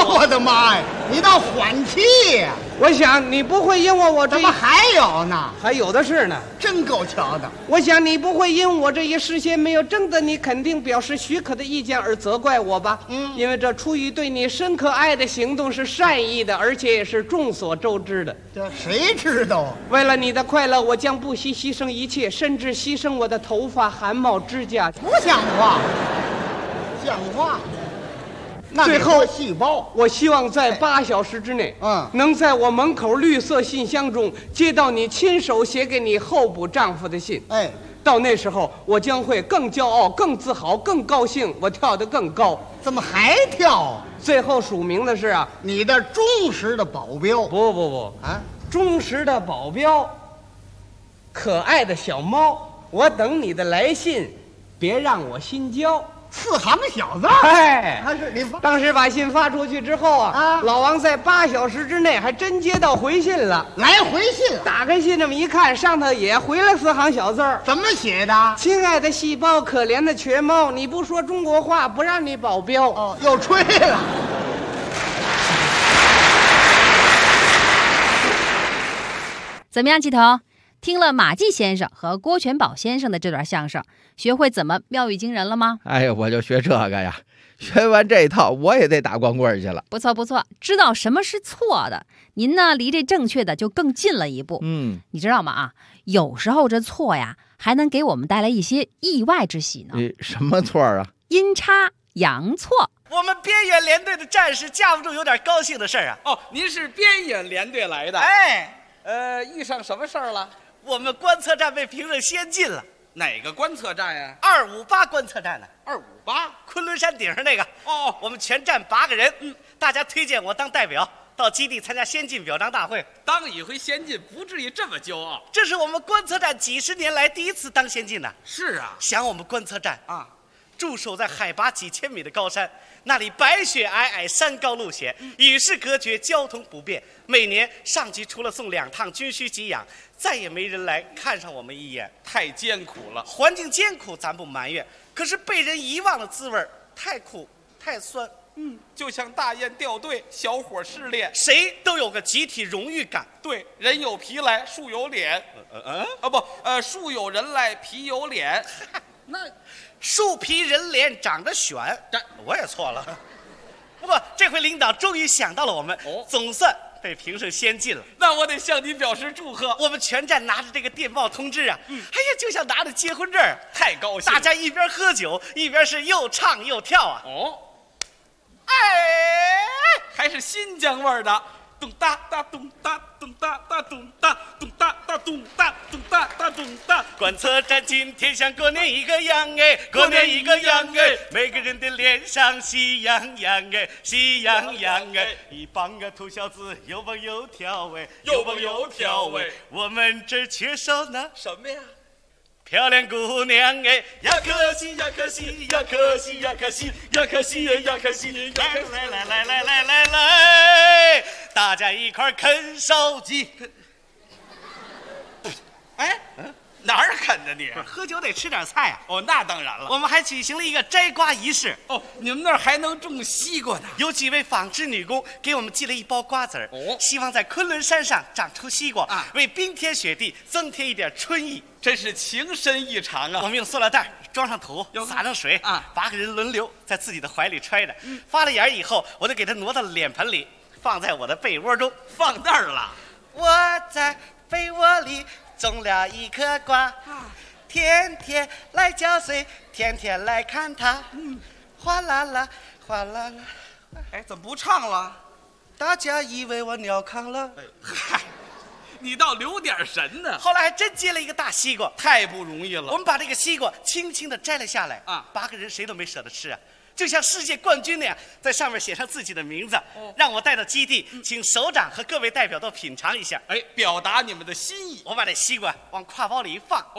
Speaker 18: 我的妈呀！你倒缓气呀！
Speaker 17: 我想你不会因为我这
Speaker 18: 怎么还有呢？
Speaker 17: 还有的是呢，
Speaker 18: 真够瞧的。
Speaker 17: 我想你不会因我这一事先没有征得你肯定表示许可的意见而责怪我吧？因为这出于对你深刻爱的行动是善意的，而且也是众所周知的。
Speaker 18: 这谁知道啊？
Speaker 17: 为了你的快乐，我将不惜牺牲一切，甚至牺牲我的头发、汗毛、指甲。
Speaker 18: 不像话，像话。
Speaker 17: 最后
Speaker 18: 细胞，
Speaker 17: 我希望在8小时之内，能在我门口绿色信箱中接到你亲手写给你候补丈夫的信。到那时候，我将会更骄傲、更自豪、更高兴，我跳得更高。
Speaker 18: 怎么还跳？
Speaker 17: 最后署名的是啊，
Speaker 18: 你的忠实的保镖。
Speaker 17: 不啊，忠实的保镖，可爱的小猫，我等你的来信，别让我心焦。
Speaker 18: 4行小字。
Speaker 17: 还是你当时把信发出去之后啊，老王在8小时之内还真接到回信了，
Speaker 18: 来回信。
Speaker 17: 打开信这么一看，上头也回了4行小字儿。
Speaker 18: 怎么写的？
Speaker 17: 亲爱的细胞，可怜的瘸猫，你不说中国话，不让你保镖。
Speaker 18: 哦，又吹了。
Speaker 5: 怎么样，鸡头？听了马季先生和郭全宝先生的这段相声，学会怎么妙语惊人了吗？
Speaker 6: 哎呀，我就学这个呀，学完这一套我也得打光棍去了。
Speaker 5: 不错不错，知道什么是错的，您呢离这正确的就更近了一步。你知道吗？啊，有时候这错呀，还能给我们带来一些意外之喜呢。
Speaker 6: 什么错啊？
Speaker 5: 阴差阳错。
Speaker 19: 我们边远连队的战士架不住有点高兴的事儿啊。
Speaker 1: 哦，您是边远连队来的？遇上什么事儿了？
Speaker 19: 我们观测站被评上先进了。
Speaker 1: 哪个观测站呀
Speaker 19: ？258观测站呢
Speaker 1: ？258，
Speaker 19: 昆仑山顶上那个。我们全站8个人，大家推荐我当代表，到基地参加先进表彰大会。
Speaker 1: 当一回先进，不至于这么骄傲。
Speaker 19: 这是我们观测站几10年来第一次当先进呢。
Speaker 1: 是啊，
Speaker 19: 想我们观测站啊，驻守在海拔几千米的高山，那里白雪皑皑，山高路险，与世隔绝，交通不便。每年上级除了送2趟军需给养，再也没人来看上我们一眼。
Speaker 1: 太艰苦了，
Speaker 19: 环境艰苦咱不埋怨，可是被人遗忘的滋味太苦太酸。
Speaker 1: 就像大雁掉队，小伙失恋，
Speaker 19: 谁都有个集体荣誉感。
Speaker 1: 对，人有皮来，树有脸。树有人来，皮有脸。
Speaker 19: 那树皮人脸长得选，我也错了。不过这回领导终于想到了我们，总算被评上先进了。
Speaker 1: 那我得向你表示祝贺。
Speaker 19: 我们全站拿着这个电报通知啊，哎呀，就像拿着结婚证，
Speaker 1: 太高兴了。
Speaker 19: 大家一边喝酒一边是又唱又跳啊。
Speaker 1: 还是新疆味儿的。咚哒哒咚哒咚哒哒咚哒咚哒哒咚哒咚哒哒咚哒。
Speaker 19: 观测站今天像过年一个样哎，过年一个样哎，每个人的脸上喜洋洋哎，喜洋洋哎，一帮个土小子又蹦又跳哎，
Speaker 1: 又蹦又跳哎，
Speaker 19: 我们这儿缺少呢
Speaker 1: 什么呀？
Speaker 19: 漂亮姑娘哎，呀可惜呀可惜呀可惜呀可惜呀可惜呀可惜，来，大家一块啃烧鸡。
Speaker 1: 哪儿啃的你？
Speaker 19: 喝酒得吃点菜啊。
Speaker 1: 那当然了。
Speaker 19: 我们还举行了一个摘瓜仪式。
Speaker 1: 你们那儿还能种西瓜呢？
Speaker 19: 有几位纺织女工给我们寄了一包瓜子儿，希望在昆仑山上长出西瓜，为冰天雪地增添一点春意。
Speaker 1: 真是情深意长啊！
Speaker 19: 我们用塑料袋装上土，撒上水，8个人轮流在自己的怀里揣着。发了眼以后，我就给它挪到了脸盆里，放在我的被窝中。
Speaker 1: 放那儿了。
Speaker 19: 我在被窝里种了一颗瓜，天天来嚼碎，天天来看它，哗啦啦，哗啦啦。
Speaker 1: 怎么不唱了？
Speaker 19: 大家以为我尿炕了。
Speaker 1: 你倒留点神呢。
Speaker 19: 后来还真接了一个大西瓜，
Speaker 1: 太不容易了。
Speaker 19: 我们把这个西瓜轻轻地摘了下来，8个人谁都没舍得吃啊，就像世界冠军那样，在上面写上自己的名字，让我带到基地，请首长和各位代表都品尝一下，
Speaker 1: 表达你们的心意。
Speaker 19: 我把这西瓜往挎包里一放，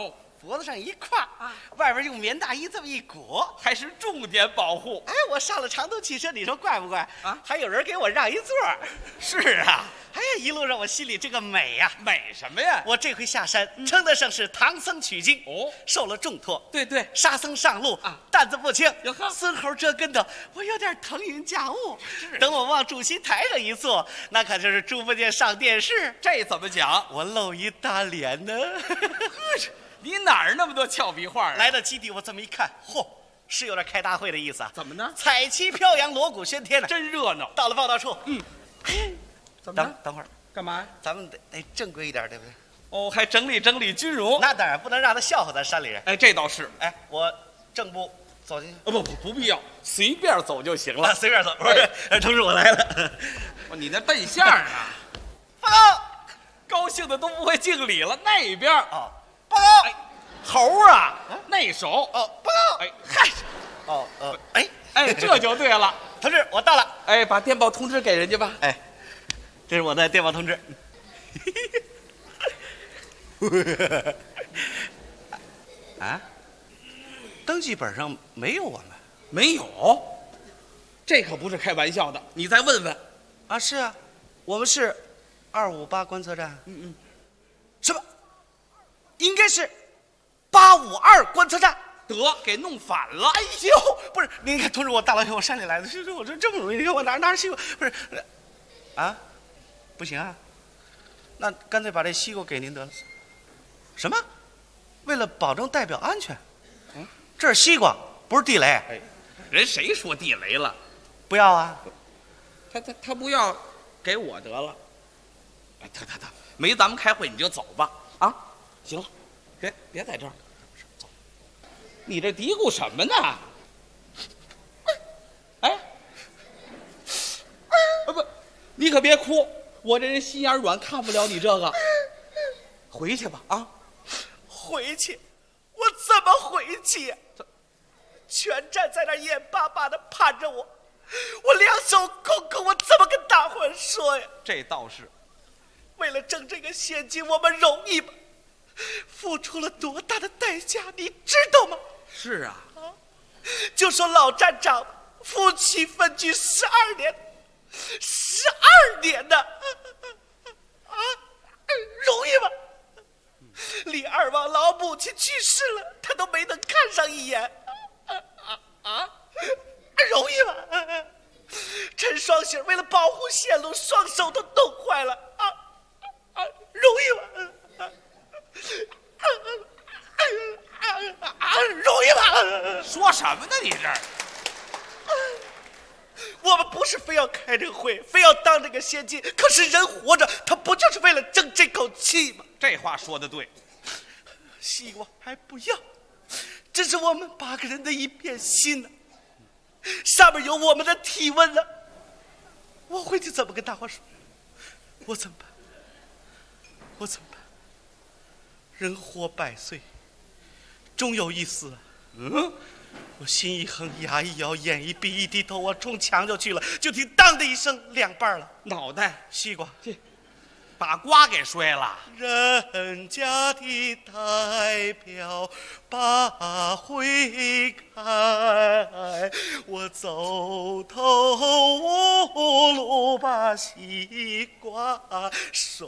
Speaker 19: 脖子上一挎，外边用棉大衣这么一裹，
Speaker 11: 还是重点保护。
Speaker 19: 哎，我上了长途汽车，你说怪不怪啊？还有人给我让一座。
Speaker 11: 是啊，
Speaker 19: 哎呀，一路让我心里这个美呀！
Speaker 11: 美什么呀？
Speaker 19: 我这回下山，称得上是唐僧取经哦，受了重托。
Speaker 11: 对对，
Speaker 19: 沙僧上路啊，担子不轻。孙猴折跟头，我有点腾云驾雾。等我往主席台上一坐，那可就是猪八戒上电视。
Speaker 11: 这怎么讲？
Speaker 19: 我露一大脸呢。
Speaker 11: 你哪儿那么多俏皮话啊？
Speaker 19: 来到基地，我这么一看，嚯，是有点开大会的意思啊。
Speaker 11: 怎么呢？
Speaker 19: 彩旗飘扬，锣鼓喧天呢，
Speaker 11: 真热闹。
Speaker 19: 到了报道处，
Speaker 11: 怎么
Speaker 19: 等会儿
Speaker 11: 干嘛呀？
Speaker 19: 咱们得正规一点，对不对？
Speaker 11: 哦，还整理整理军容。
Speaker 19: 那当然不能让他笑话咱山里人。
Speaker 11: 哎，这倒是。
Speaker 19: 哎，我正步走进去。
Speaker 11: 不必要，随便走就行了。
Speaker 19: 随便走。不是，同志，我来了。
Speaker 11: 你那对象啊，
Speaker 19: 报告，
Speaker 11: 高兴的都不会敬礼了。那边
Speaker 19: 哦，报告，
Speaker 11: 猴啊，那手
Speaker 19: 哦，报告，
Speaker 11: 哎嗨，哎，这就对了。
Speaker 19: 同志，我到了。
Speaker 11: 哎，把电报通知给人家吧。
Speaker 19: 哎，这是我的电报通知。啊，登记本上没有我们。
Speaker 11: 没有，这可不是开玩笑的。你再问问。
Speaker 19: 啊，是啊，我们是258观测站。什么？应该是852观测站。
Speaker 11: 得给弄反了。
Speaker 19: 哎呦，不是，您看，同志，我大老远我山里来的，我这么容易，你看我拿西瓜，不是，啊，不行啊，那干脆把这西瓜给您得了。什么？为了保证代表安全，这是西瓜，不是地雷。
Speaker 11: 哎，人谁说地雷了？
Speaker 19: 不要啊！
Speaker 11: 他不要，给我得了。哎，得，没咱们开会你就走吧。啊，行了，别在这儿。你这嘀咕什么呢？哎，不，你可别哭，我这人心眼软，看不了你这个。回去吧，啊，
Speaker 19: 回去，我怎么回去呀？全站在那眼巴巴的盼着我，我两手空空，我怎么跟大伙说呀？
Speaker 11: 这倒是，
Speaker 19: 为了挣这个现金，我们容易吗？付出了多大的代价，你知道吗？
Speaker 11: 是啊，
Speaker 19: 就说老站长夫妻分居12年，12年呢，啊，容易吗？李二王老母亲去世了，他都没能看上一眼，容易吗？陈双喜为了保护线路，双手都冻坏了，容易吗？容易吗？
Speaker 11: 说什么呢？你这儿，
Speaker 19: 我们不是非要开这个会，非要当这个先进，可是人活着，他不就是为了争这口气吗？
Speaker 11: 这话说得对。
Speaker 19: 西瓜还不要，这是我们8个人的一片心呢，上面有我们的体温呢。我回去怎么跟大伙说？我怎么办？人活100岁，终有一死。我心一横，牙一咬，眼一闭，一低头，我冲墙就去了，就听当的一声，2半了。
Speaker 11: 脑袋
Speaker 19: 西瓜
Speaker 11: 把瓜给摔了。
Speaker 19: 人家的代表把会开，我走投无路把西瓜摔。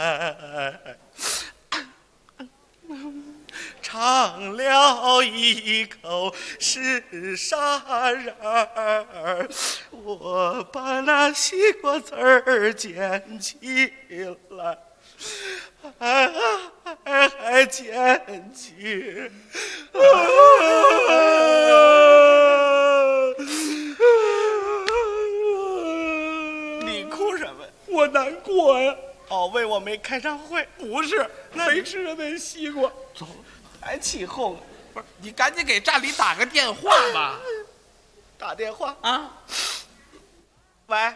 Speaker 19: 尝了一口是啥人儿，我把那西瓜籽儿捡起来，还捡起。你哭什么？
Speaker 11: 我难过呀。
Speaker 19: 哦，为我没开上会？
Speaker 11: 不是，没吃着那西瓜，
Speaker 19: 走，还起哄。
Speaker 11: 不是，你赶紧给站里打个电话吧。
Speaker 19: 打电话
Speaker 11: 啊？
Speaker 19: 喂，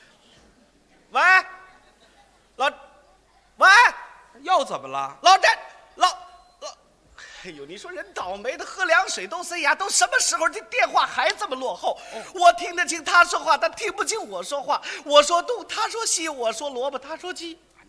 Speaker 11: 又怎么了？
Speaker 19: 老，哎呦，你说人倒霉的喝凉水都塞牙，都什么时候这电话还这么落后？我听得清他说话，他听不清我说话。我说东，他说西；我说萝卜，他说鸡。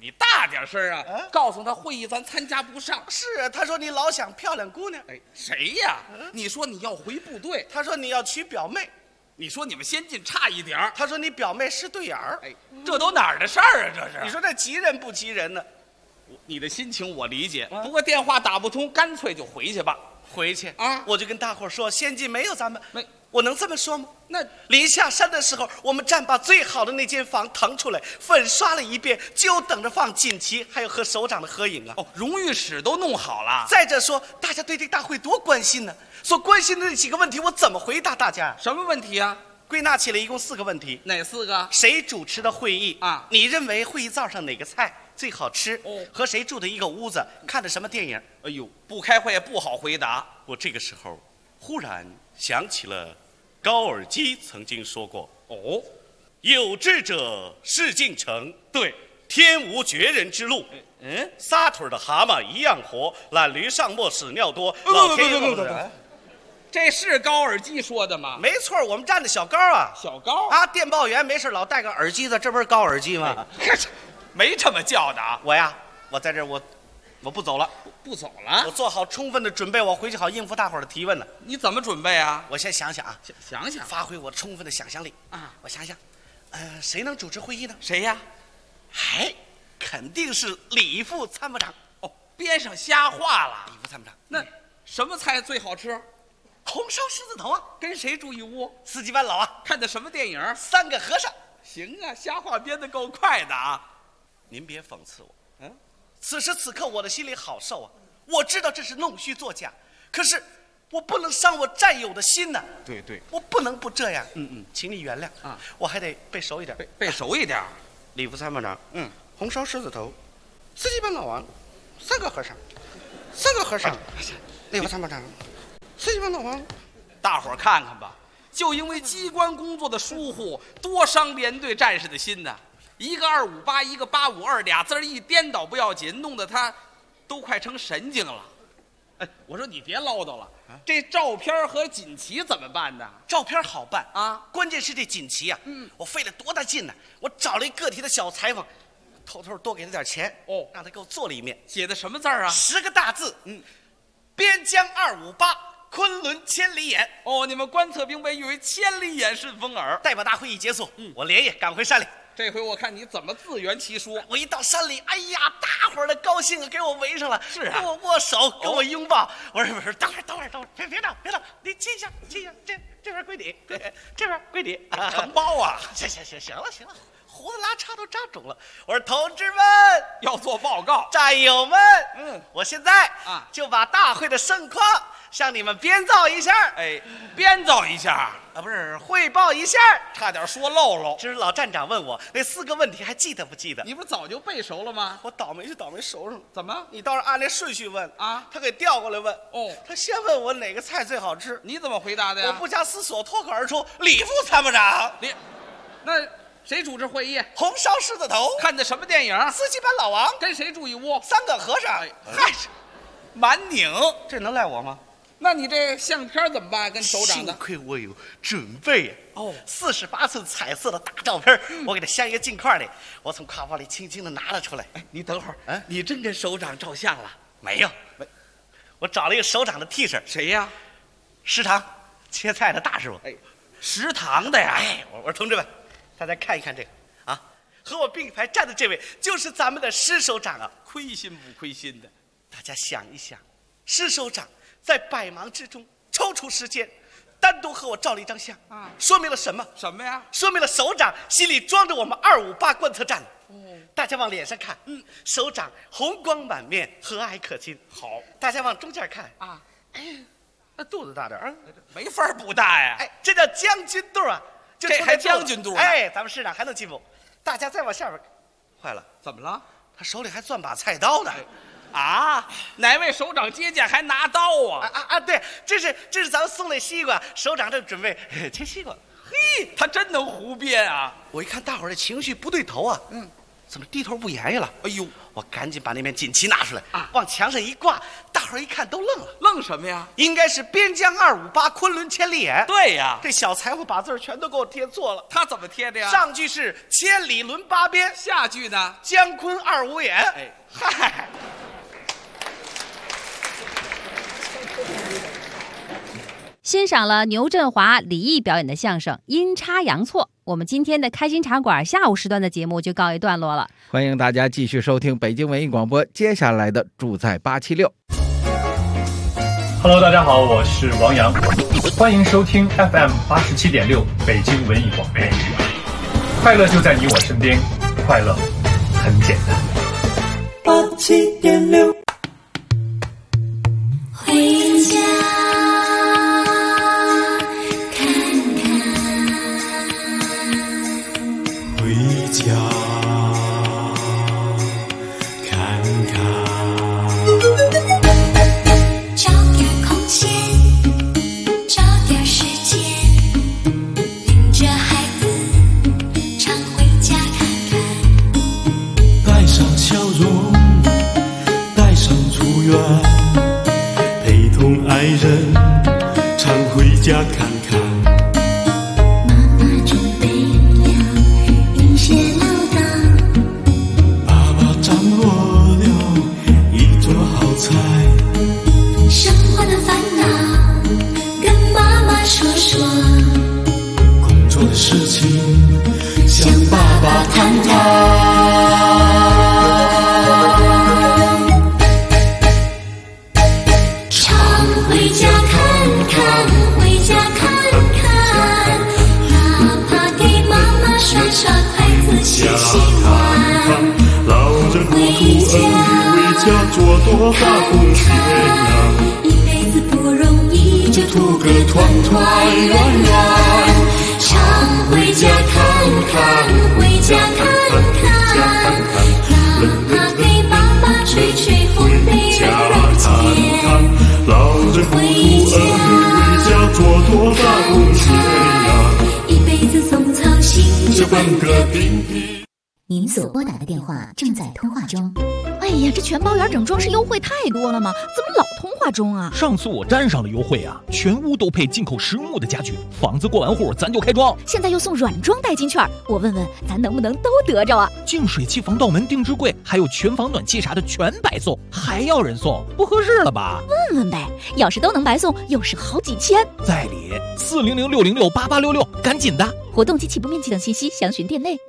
Speaker 11: 你大点声啊！告诉他会议咱参加不上。
Speaker 19: 是啊，他说你老想漂亮姑娘。
Speaker 11: 哎，谁呀？你说你要回部队，
Speaker 19: 他说你要娶表妹，
Speaker 11: 你说你们先进差一点，
Speaker 19: 他说你表妹是对眼儿。
Speaker 11: 哎，这都哪儿的事儿啊？这是？
Speaker 19: 你说这急人不急人呢？
Speaker 11: 你的心情我理解，不过电话打不通，干脆就回去吧。
Speaker 19: 回去
Speaker 11: 啊！
Speaker 19: 我就跟大伙说，先进没有咱们
Speaker 11: 没。
Speaker 19: 我能这么说吗？
Speaker 11: 那
Speaker 19: 临下山的时候，我们站把最好的那间房腾出来，粉刷了一遍，就等着放锦旗，还有和首长的合影啊。
Speaker 11: 哦，荣誉室都弄好了。
Speaker 19: 再者说，大家对这大会多关心呢，所关心的那几个问题，我怎么回答大家？
Speaker 11: 什么问题啊？
Speaker 19: 归纳起来一共4个问题。
Speaker 11: 哪4个？
Speaker 19: 谁主持的会议
Speaker 11: 啊？
Speaker 19: 你认为会议灶上哪个菜最好吃？和谁住的一个屋子？看的什么电影？
Speaker 11: 哎呦，不开会也不好回答。
Speaker 19: 我这个时候忽然想起了高尔基曾经说过：“
Speaker 11: 哦，
Speaker 19: 有志者事竟成。”对，天无绝人之路。撒腿的蛤蟆一样活，懒驴上磨屎尿多。老天爷，
Speaker 11: 这是高尔基说的吗？
Speaker 19: 没错，我们站的小高啊，
Speaker 11: 小高
Speaker 19: 啊，电报员没事老戴个耳机子，这不是高尔基吗？
Speaker 11: 没这么叫的啊！
Speaker 19: 我在这儿，我不走了，
Speaker 11: 不走了。
Speaker 19: 我做好充分的准备，我回去好应付大伙儿的提问呢。
Speaker 11: 你怎么准备啊？
Speaker 19: 我先想想啊，
Speaker 11: 想想，
Speaker 19: 发挥我充分的想象力啊！我想想，谁能主持会议呢？
Speaker 11: 谁呀？
Speaker 19: 肯定是李副参谋长。
Speaker 11: 哦，边上瞎话了。
Speaker 19: 李副参谋长，
Speaker 11: 那什么菜最好吃？
Speaker 19: 红烧狮子头啊！
Speaker 11: 跟谁住一屋
Speaker 19: ？4季班老啊！
Speaker 11: 看的什么电影
Speaker 19: ？3个和尚。
Speaker 11: 行啊，瞎话编得够快的啊！
Speaker 19: 您别讽刺我。此时此刻我的心里好受啊！我知道这是弄虚作假，可是我不能伤我战友的心呐。
Speaker 11: 对，
Speaker 19: 我不能不这样。请你原谅啊，我还得背熟一点。
Speaker 11: 背熟一点。
Speaker 19: 李副参谋长，红烧狮子头，4季班老王，3个和尚，3个和尚。李副参谋长，4季班老王。
Speaker 11: 大伙儿看看吧，就因为机关工作的疏忽，多伤连队战士的心呐！一个258，一个852，俩字一颠倒不要紧，弄得他都快成神经了。哎，我说你别唠叨了，这照片和锦旗怎么办呢？
Speaker 19: 照片好办
Speaker 11: 啊，
Speaker 19: 关键是这锦旗啊，我费了多大劲呢！我找了一个体的小裁缝，偷偷多给他点钱让他给我做了一面，
Speaker 11: 写的什么字啊
Speaker 19: ？10个大字，边疆258。昆仑千里眼。
Speaker 11: 你们观测兵被誉为千里眼顺风耳。
Speaker 19: 代表大会议结束，我连夜赶回山里。
Speaker 11: 这回我看你怎么自圆其说。
Speaker 19: 我一到山里，哎呀，大伙儿的高兴啊，给我围上了，
Speaker 11: 是啊，
Speaker 19: 跟我握手，跟我拥抱。我说等会儿，别闹，你亲一下，这边归你，这边归你，
Speaker 11: 承包啊。
Speaker 19: 行了，胡子拉碴都扎肿了。我说同志们
Speaker 11: 要做报告，
Speaker 19: 战友们，我现在就把大会的盛况向你们编造一下。
Speaker 11: 编造一下
Speaker 19: 啊，不是汇报一下，
Speaker 11: 差点说漏了。
Speaker 19: 这是老站长问我那4个问题还记得不记得？
Speaker 11: 你不是早就背熟了吗？
Speaker 19: 我倒霉就倒霉熟上了。
Speaker 11: 怎么？
Speaker 19: 你倒是按那顺序问
Speaker 11: 啊？
Speaker 19: 他给调过来问。他先问我哪个菜最好吃，
Speaker 11: 你怎么回答的呀？
Speaker 19: 我不加思索，脱口而出：李副参谋长。
Speaker 11: 那谁主持会议？
Speaker 19: 红烧狮子头。
Speaker 11: 看的什么电影
Speaker 19: ？4季班老王。
Speaker 11: 跟谁住一屋
Speaker 19: ？3个和尚。
Speaker 11: 满拧，
Speaker 19: 这能赖我吗？
Speaker 11: 那你这相片怎么办？跟首长的。
Speaker 19: 幸亏我有准备48寸彩色的大照片，我给它镶一个镜框里，我从挎包里轻轻地拿了出来。
Speaker 11: 你等会儿，你真跟首长照相了？
Speaker 19: 没有，我找了一个首长的替身。
Speaker 11: 谁呀？
Speaker 19: 食堂切菜的大师傅。
Speaker 11: 食堂的呀。
Speaker 19: 我说同志们，大家看一看这个啊，和我并排站的这位就是咱们的施首长啊。
Speaker 11: 亏心不亏心的？
Speaker 19: 大家想一想，施首长在百忙之中抽出时间，单独和我照了一张相啊，说明了什么？
Speaker 11: 什么呀？
Speaker 19: 说明了首长心里装着我们258观测站。大家往脸上看，首长红光满面，和蔼可亲。
Speaker 11: 好，
Speaker 19: 大家往中间看啊，那肚子大点啊，
Speaker 11: 没法不大呀。
Speaker 19: 这叫将军肚啊，
Speaker 11: 这还将军肚呢。
Speaker 19: 咱们市长还能进步。大家再往下边，坏了，
Speaker 11: 怎么了？
Speaker 19: 他手里还攥把菜刀呢。
Speaker 11: 哪位首长接见还拿刀啊？
Speaker 19: 对，这是咱们送来西瓜，首长正准备切西瓜。
Speaker 11: 嘿，他真能胡编啊！
Speaker 19: 我一看大伙儿的情绪不对头啊， 怎么低头不言语了？哎呦，我赶紧把那面锦旗拿出来啊，往墙上一挂，大伙儿一看都愣了。
Speaker 11: 愣什么呀？
Speaker 19: 应该是边疆258，昆仑千里眼。
Speaker 11: 对呀，
Speaker 19: 这小财货把字全都给我贴错了。
Speaker 11: 他怎么贴的呀？
Speaker 19: 上句是千里轮八边，
Speaker 11: 下句呢？
Speaker 19: 姜昆2五眼。
Speaker 11: 哎，
Speaker 19: 嗨。
Speaker 5: 欣赏了牛振华、李毅表演的相声《阴差阳错》，我们今天的开心茶馆下午时段的节目就告一段落了。
Speaker 6: 欢迎大家继续收听北京文艺广播接下来的住在876。
Speaker 20: Hello， 大家好，我是王阳，欢迎收听 FM 87.6北京文艺广播。快乐就在你我身边，快乐很简单。
Speaker 9: 87.6，回家。
Speaker 21: 家看看，
Speaker 9: 找点空闲，找点时间，领着孩子常回家看看，
Speaker 21: 带上笑容，带上祝愿，陪同爱人常回家看看。
Speaker 9: 生活的烦恼跟妈妈说说，
Speaker 21: 工作的事情向爸爸谈谈。
Speaker 9: 常回家看看，回家看看，哪怕给妈妈刷刷筷子洗洗碗。
Speaker 21: 老人不图恩，家做多大贡献呀！
Speaker 9: 一辈子不容易，就图个团团圆圆。常回家看看，回家看看，哪怕给妈妈吹吹烘焙肉甜。
Speaker 21: 老人不图恩，为家做多大贡献呀！
Speaker 9: 一辈子总操心，
Speaker 21: 就半个冰皮。
Speaker 22: 您所拨打的电话正在通话中。
Speaker 23: 哎呀，这全包圆整装饰优惠太多了吗？怎么老通话中啊？
Speaker 10: 上次我沾上了优惠啊，全屋都配进口实木的家具，房子过完户咱就开装。
Speaker 23: 现在又送软装代金券，我问问咱能不能都得着啊？
Speaker 10: 净水器、防盗门、定制柜，还有全房暖气啥的全白送，还要人送，不合适了吧？
Speaker 23: 问问呗，要是都能白送，又是好几千。
Speaker 10: 在理400-606-8866，赶紧的！
Speaker 23: 活动及起步面积等信息详询店内。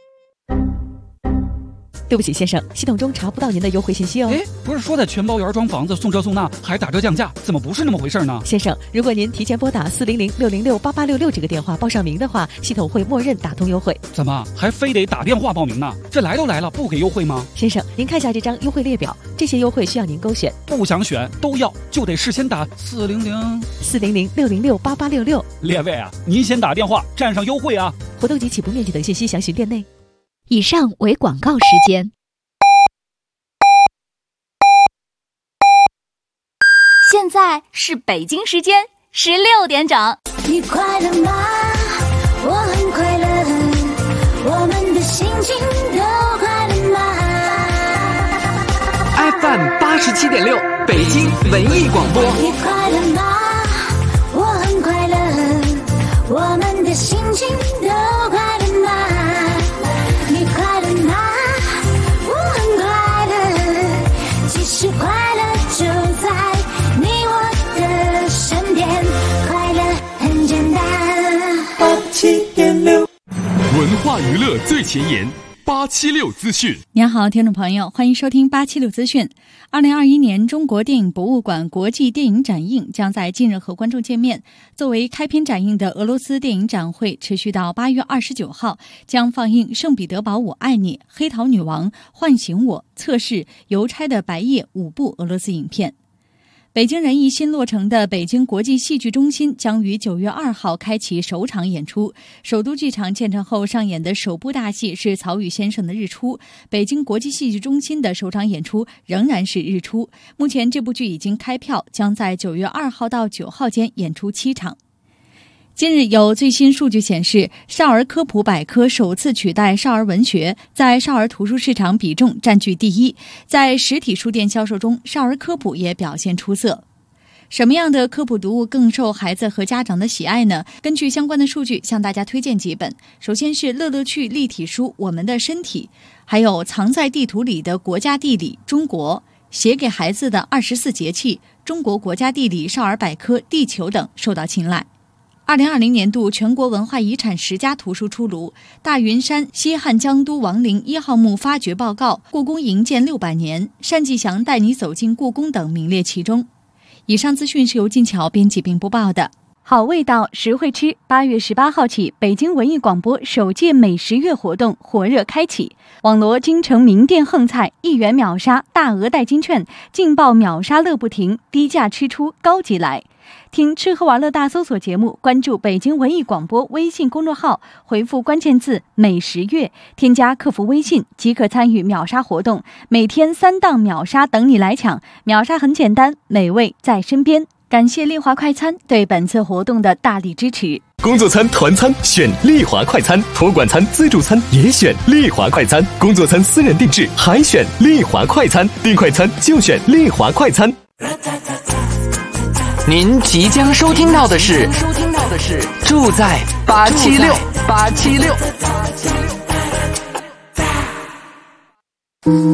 Speaker 24: 对不起，先生，系统中查不到您的优惠信息哦。
Speaker 25: 哎，不是说在全包圆装房子送这送那，还打折降价，怎么不是那么回事呢？
Speaker 24: 先生，如果您提前拨打400-606-8866这个电话报上名的话，系统会默认打通优惠。
Speaker 25: 怎么还非得打电话报名呢？这来都来了，不给优惠吗？
Speaker 24: 先生，您看下这张优惠列表，这些优惠需要您勾选。
Speaker 25: 不想选都要，就得事先打
Speaker 24: 400-606-8866。
Speaker 25: 列位啊，您先打电话占上优惠啊！
Speaker 24: 活动及起步面积等信息详询店内。
Speaker 23: 以上为广告时间。现在是北京时间16点整。
Speaker 9: 你快乐吗？我很快乐，我们的心情都快乐吗
Speaker 16: ？FM 87.6北京文艺广播。
Speaker 9: 你快乐吗？我很快乐，我们的心情都快乐吗？你快乐吗？我很快乐，其实快乐就在你我的身边，快乐很简单。
Speaker 21: 87.6
Speaker 12: 文化娱乐最前沿，876资讯。
Speaker 26: 您好，听众朋友，欢迎收听876资讯。2021年中国电影博物馆国际电影展映将在近日和观众见面。作为开篇展映的俄罗斯电影展会持续到8月29号，将放映《圣彼得堡我爱你》、《黑桃女王》、《唤醒我》、《测试》、《邮差的白夜》5部俄罗斯影片。北京人艺新落成的北京国际戏剧中心将于9月2号开启首场演出。首都剧场建成后上演的首部大戏是曹禺先生的《日出》。北京国际戏剧中心的首场演出仍然是《日出》。目前这部剧已经开票，将在9月2号到9号间演出7场。 近日有最新数据显示，少儿科普百科首次取代少儿文学，在少儿图书市场比重占据第一。在实体书店销售中，少儿科普也表现出色。什么样的科普读物更受孩子和家长的喜爱呢？根据相关的数据，向大家推荐几本。首先是乐乐趣立体书《我们的身体》，还有藏在地图里的国家地理中国，写给孩子的24节气、中国国家地理少儿百科地球等受到青睐。2020年度全国文化遗产10家图书出炉，大云山西汉江都王陵1号墓发掘报告、故宫营建600年、单霁翔带你走进故宫等名列其中。以上资讯是由金桥编辑并播报的。好味道，实惠吃。8月18号起，北京文艺广播首届美食月活动火热开启，网罗京城名店横菜，1元秒杀，大额代金券，劲爆秒杀乐不停，低价吃出高级来。听吃喝玩乐大搜索节目，关注北京文艺广播微信公众号，回复关键字美食月，添加客服微信即可参与秒杀活动，每天3档秒杀等你来抢。秒杀很简单，美味在身边。感谢丽华快餐对本次活动的大力支持。
Speaker 12: 工作餐、团餐选丽华快餐，托管餐、自助餐也选丽华快餐，工作餐私人定制还选丽华快餐，订快餐就选丽华快餐。
Speaker 16: 您即将收听到的是住在876。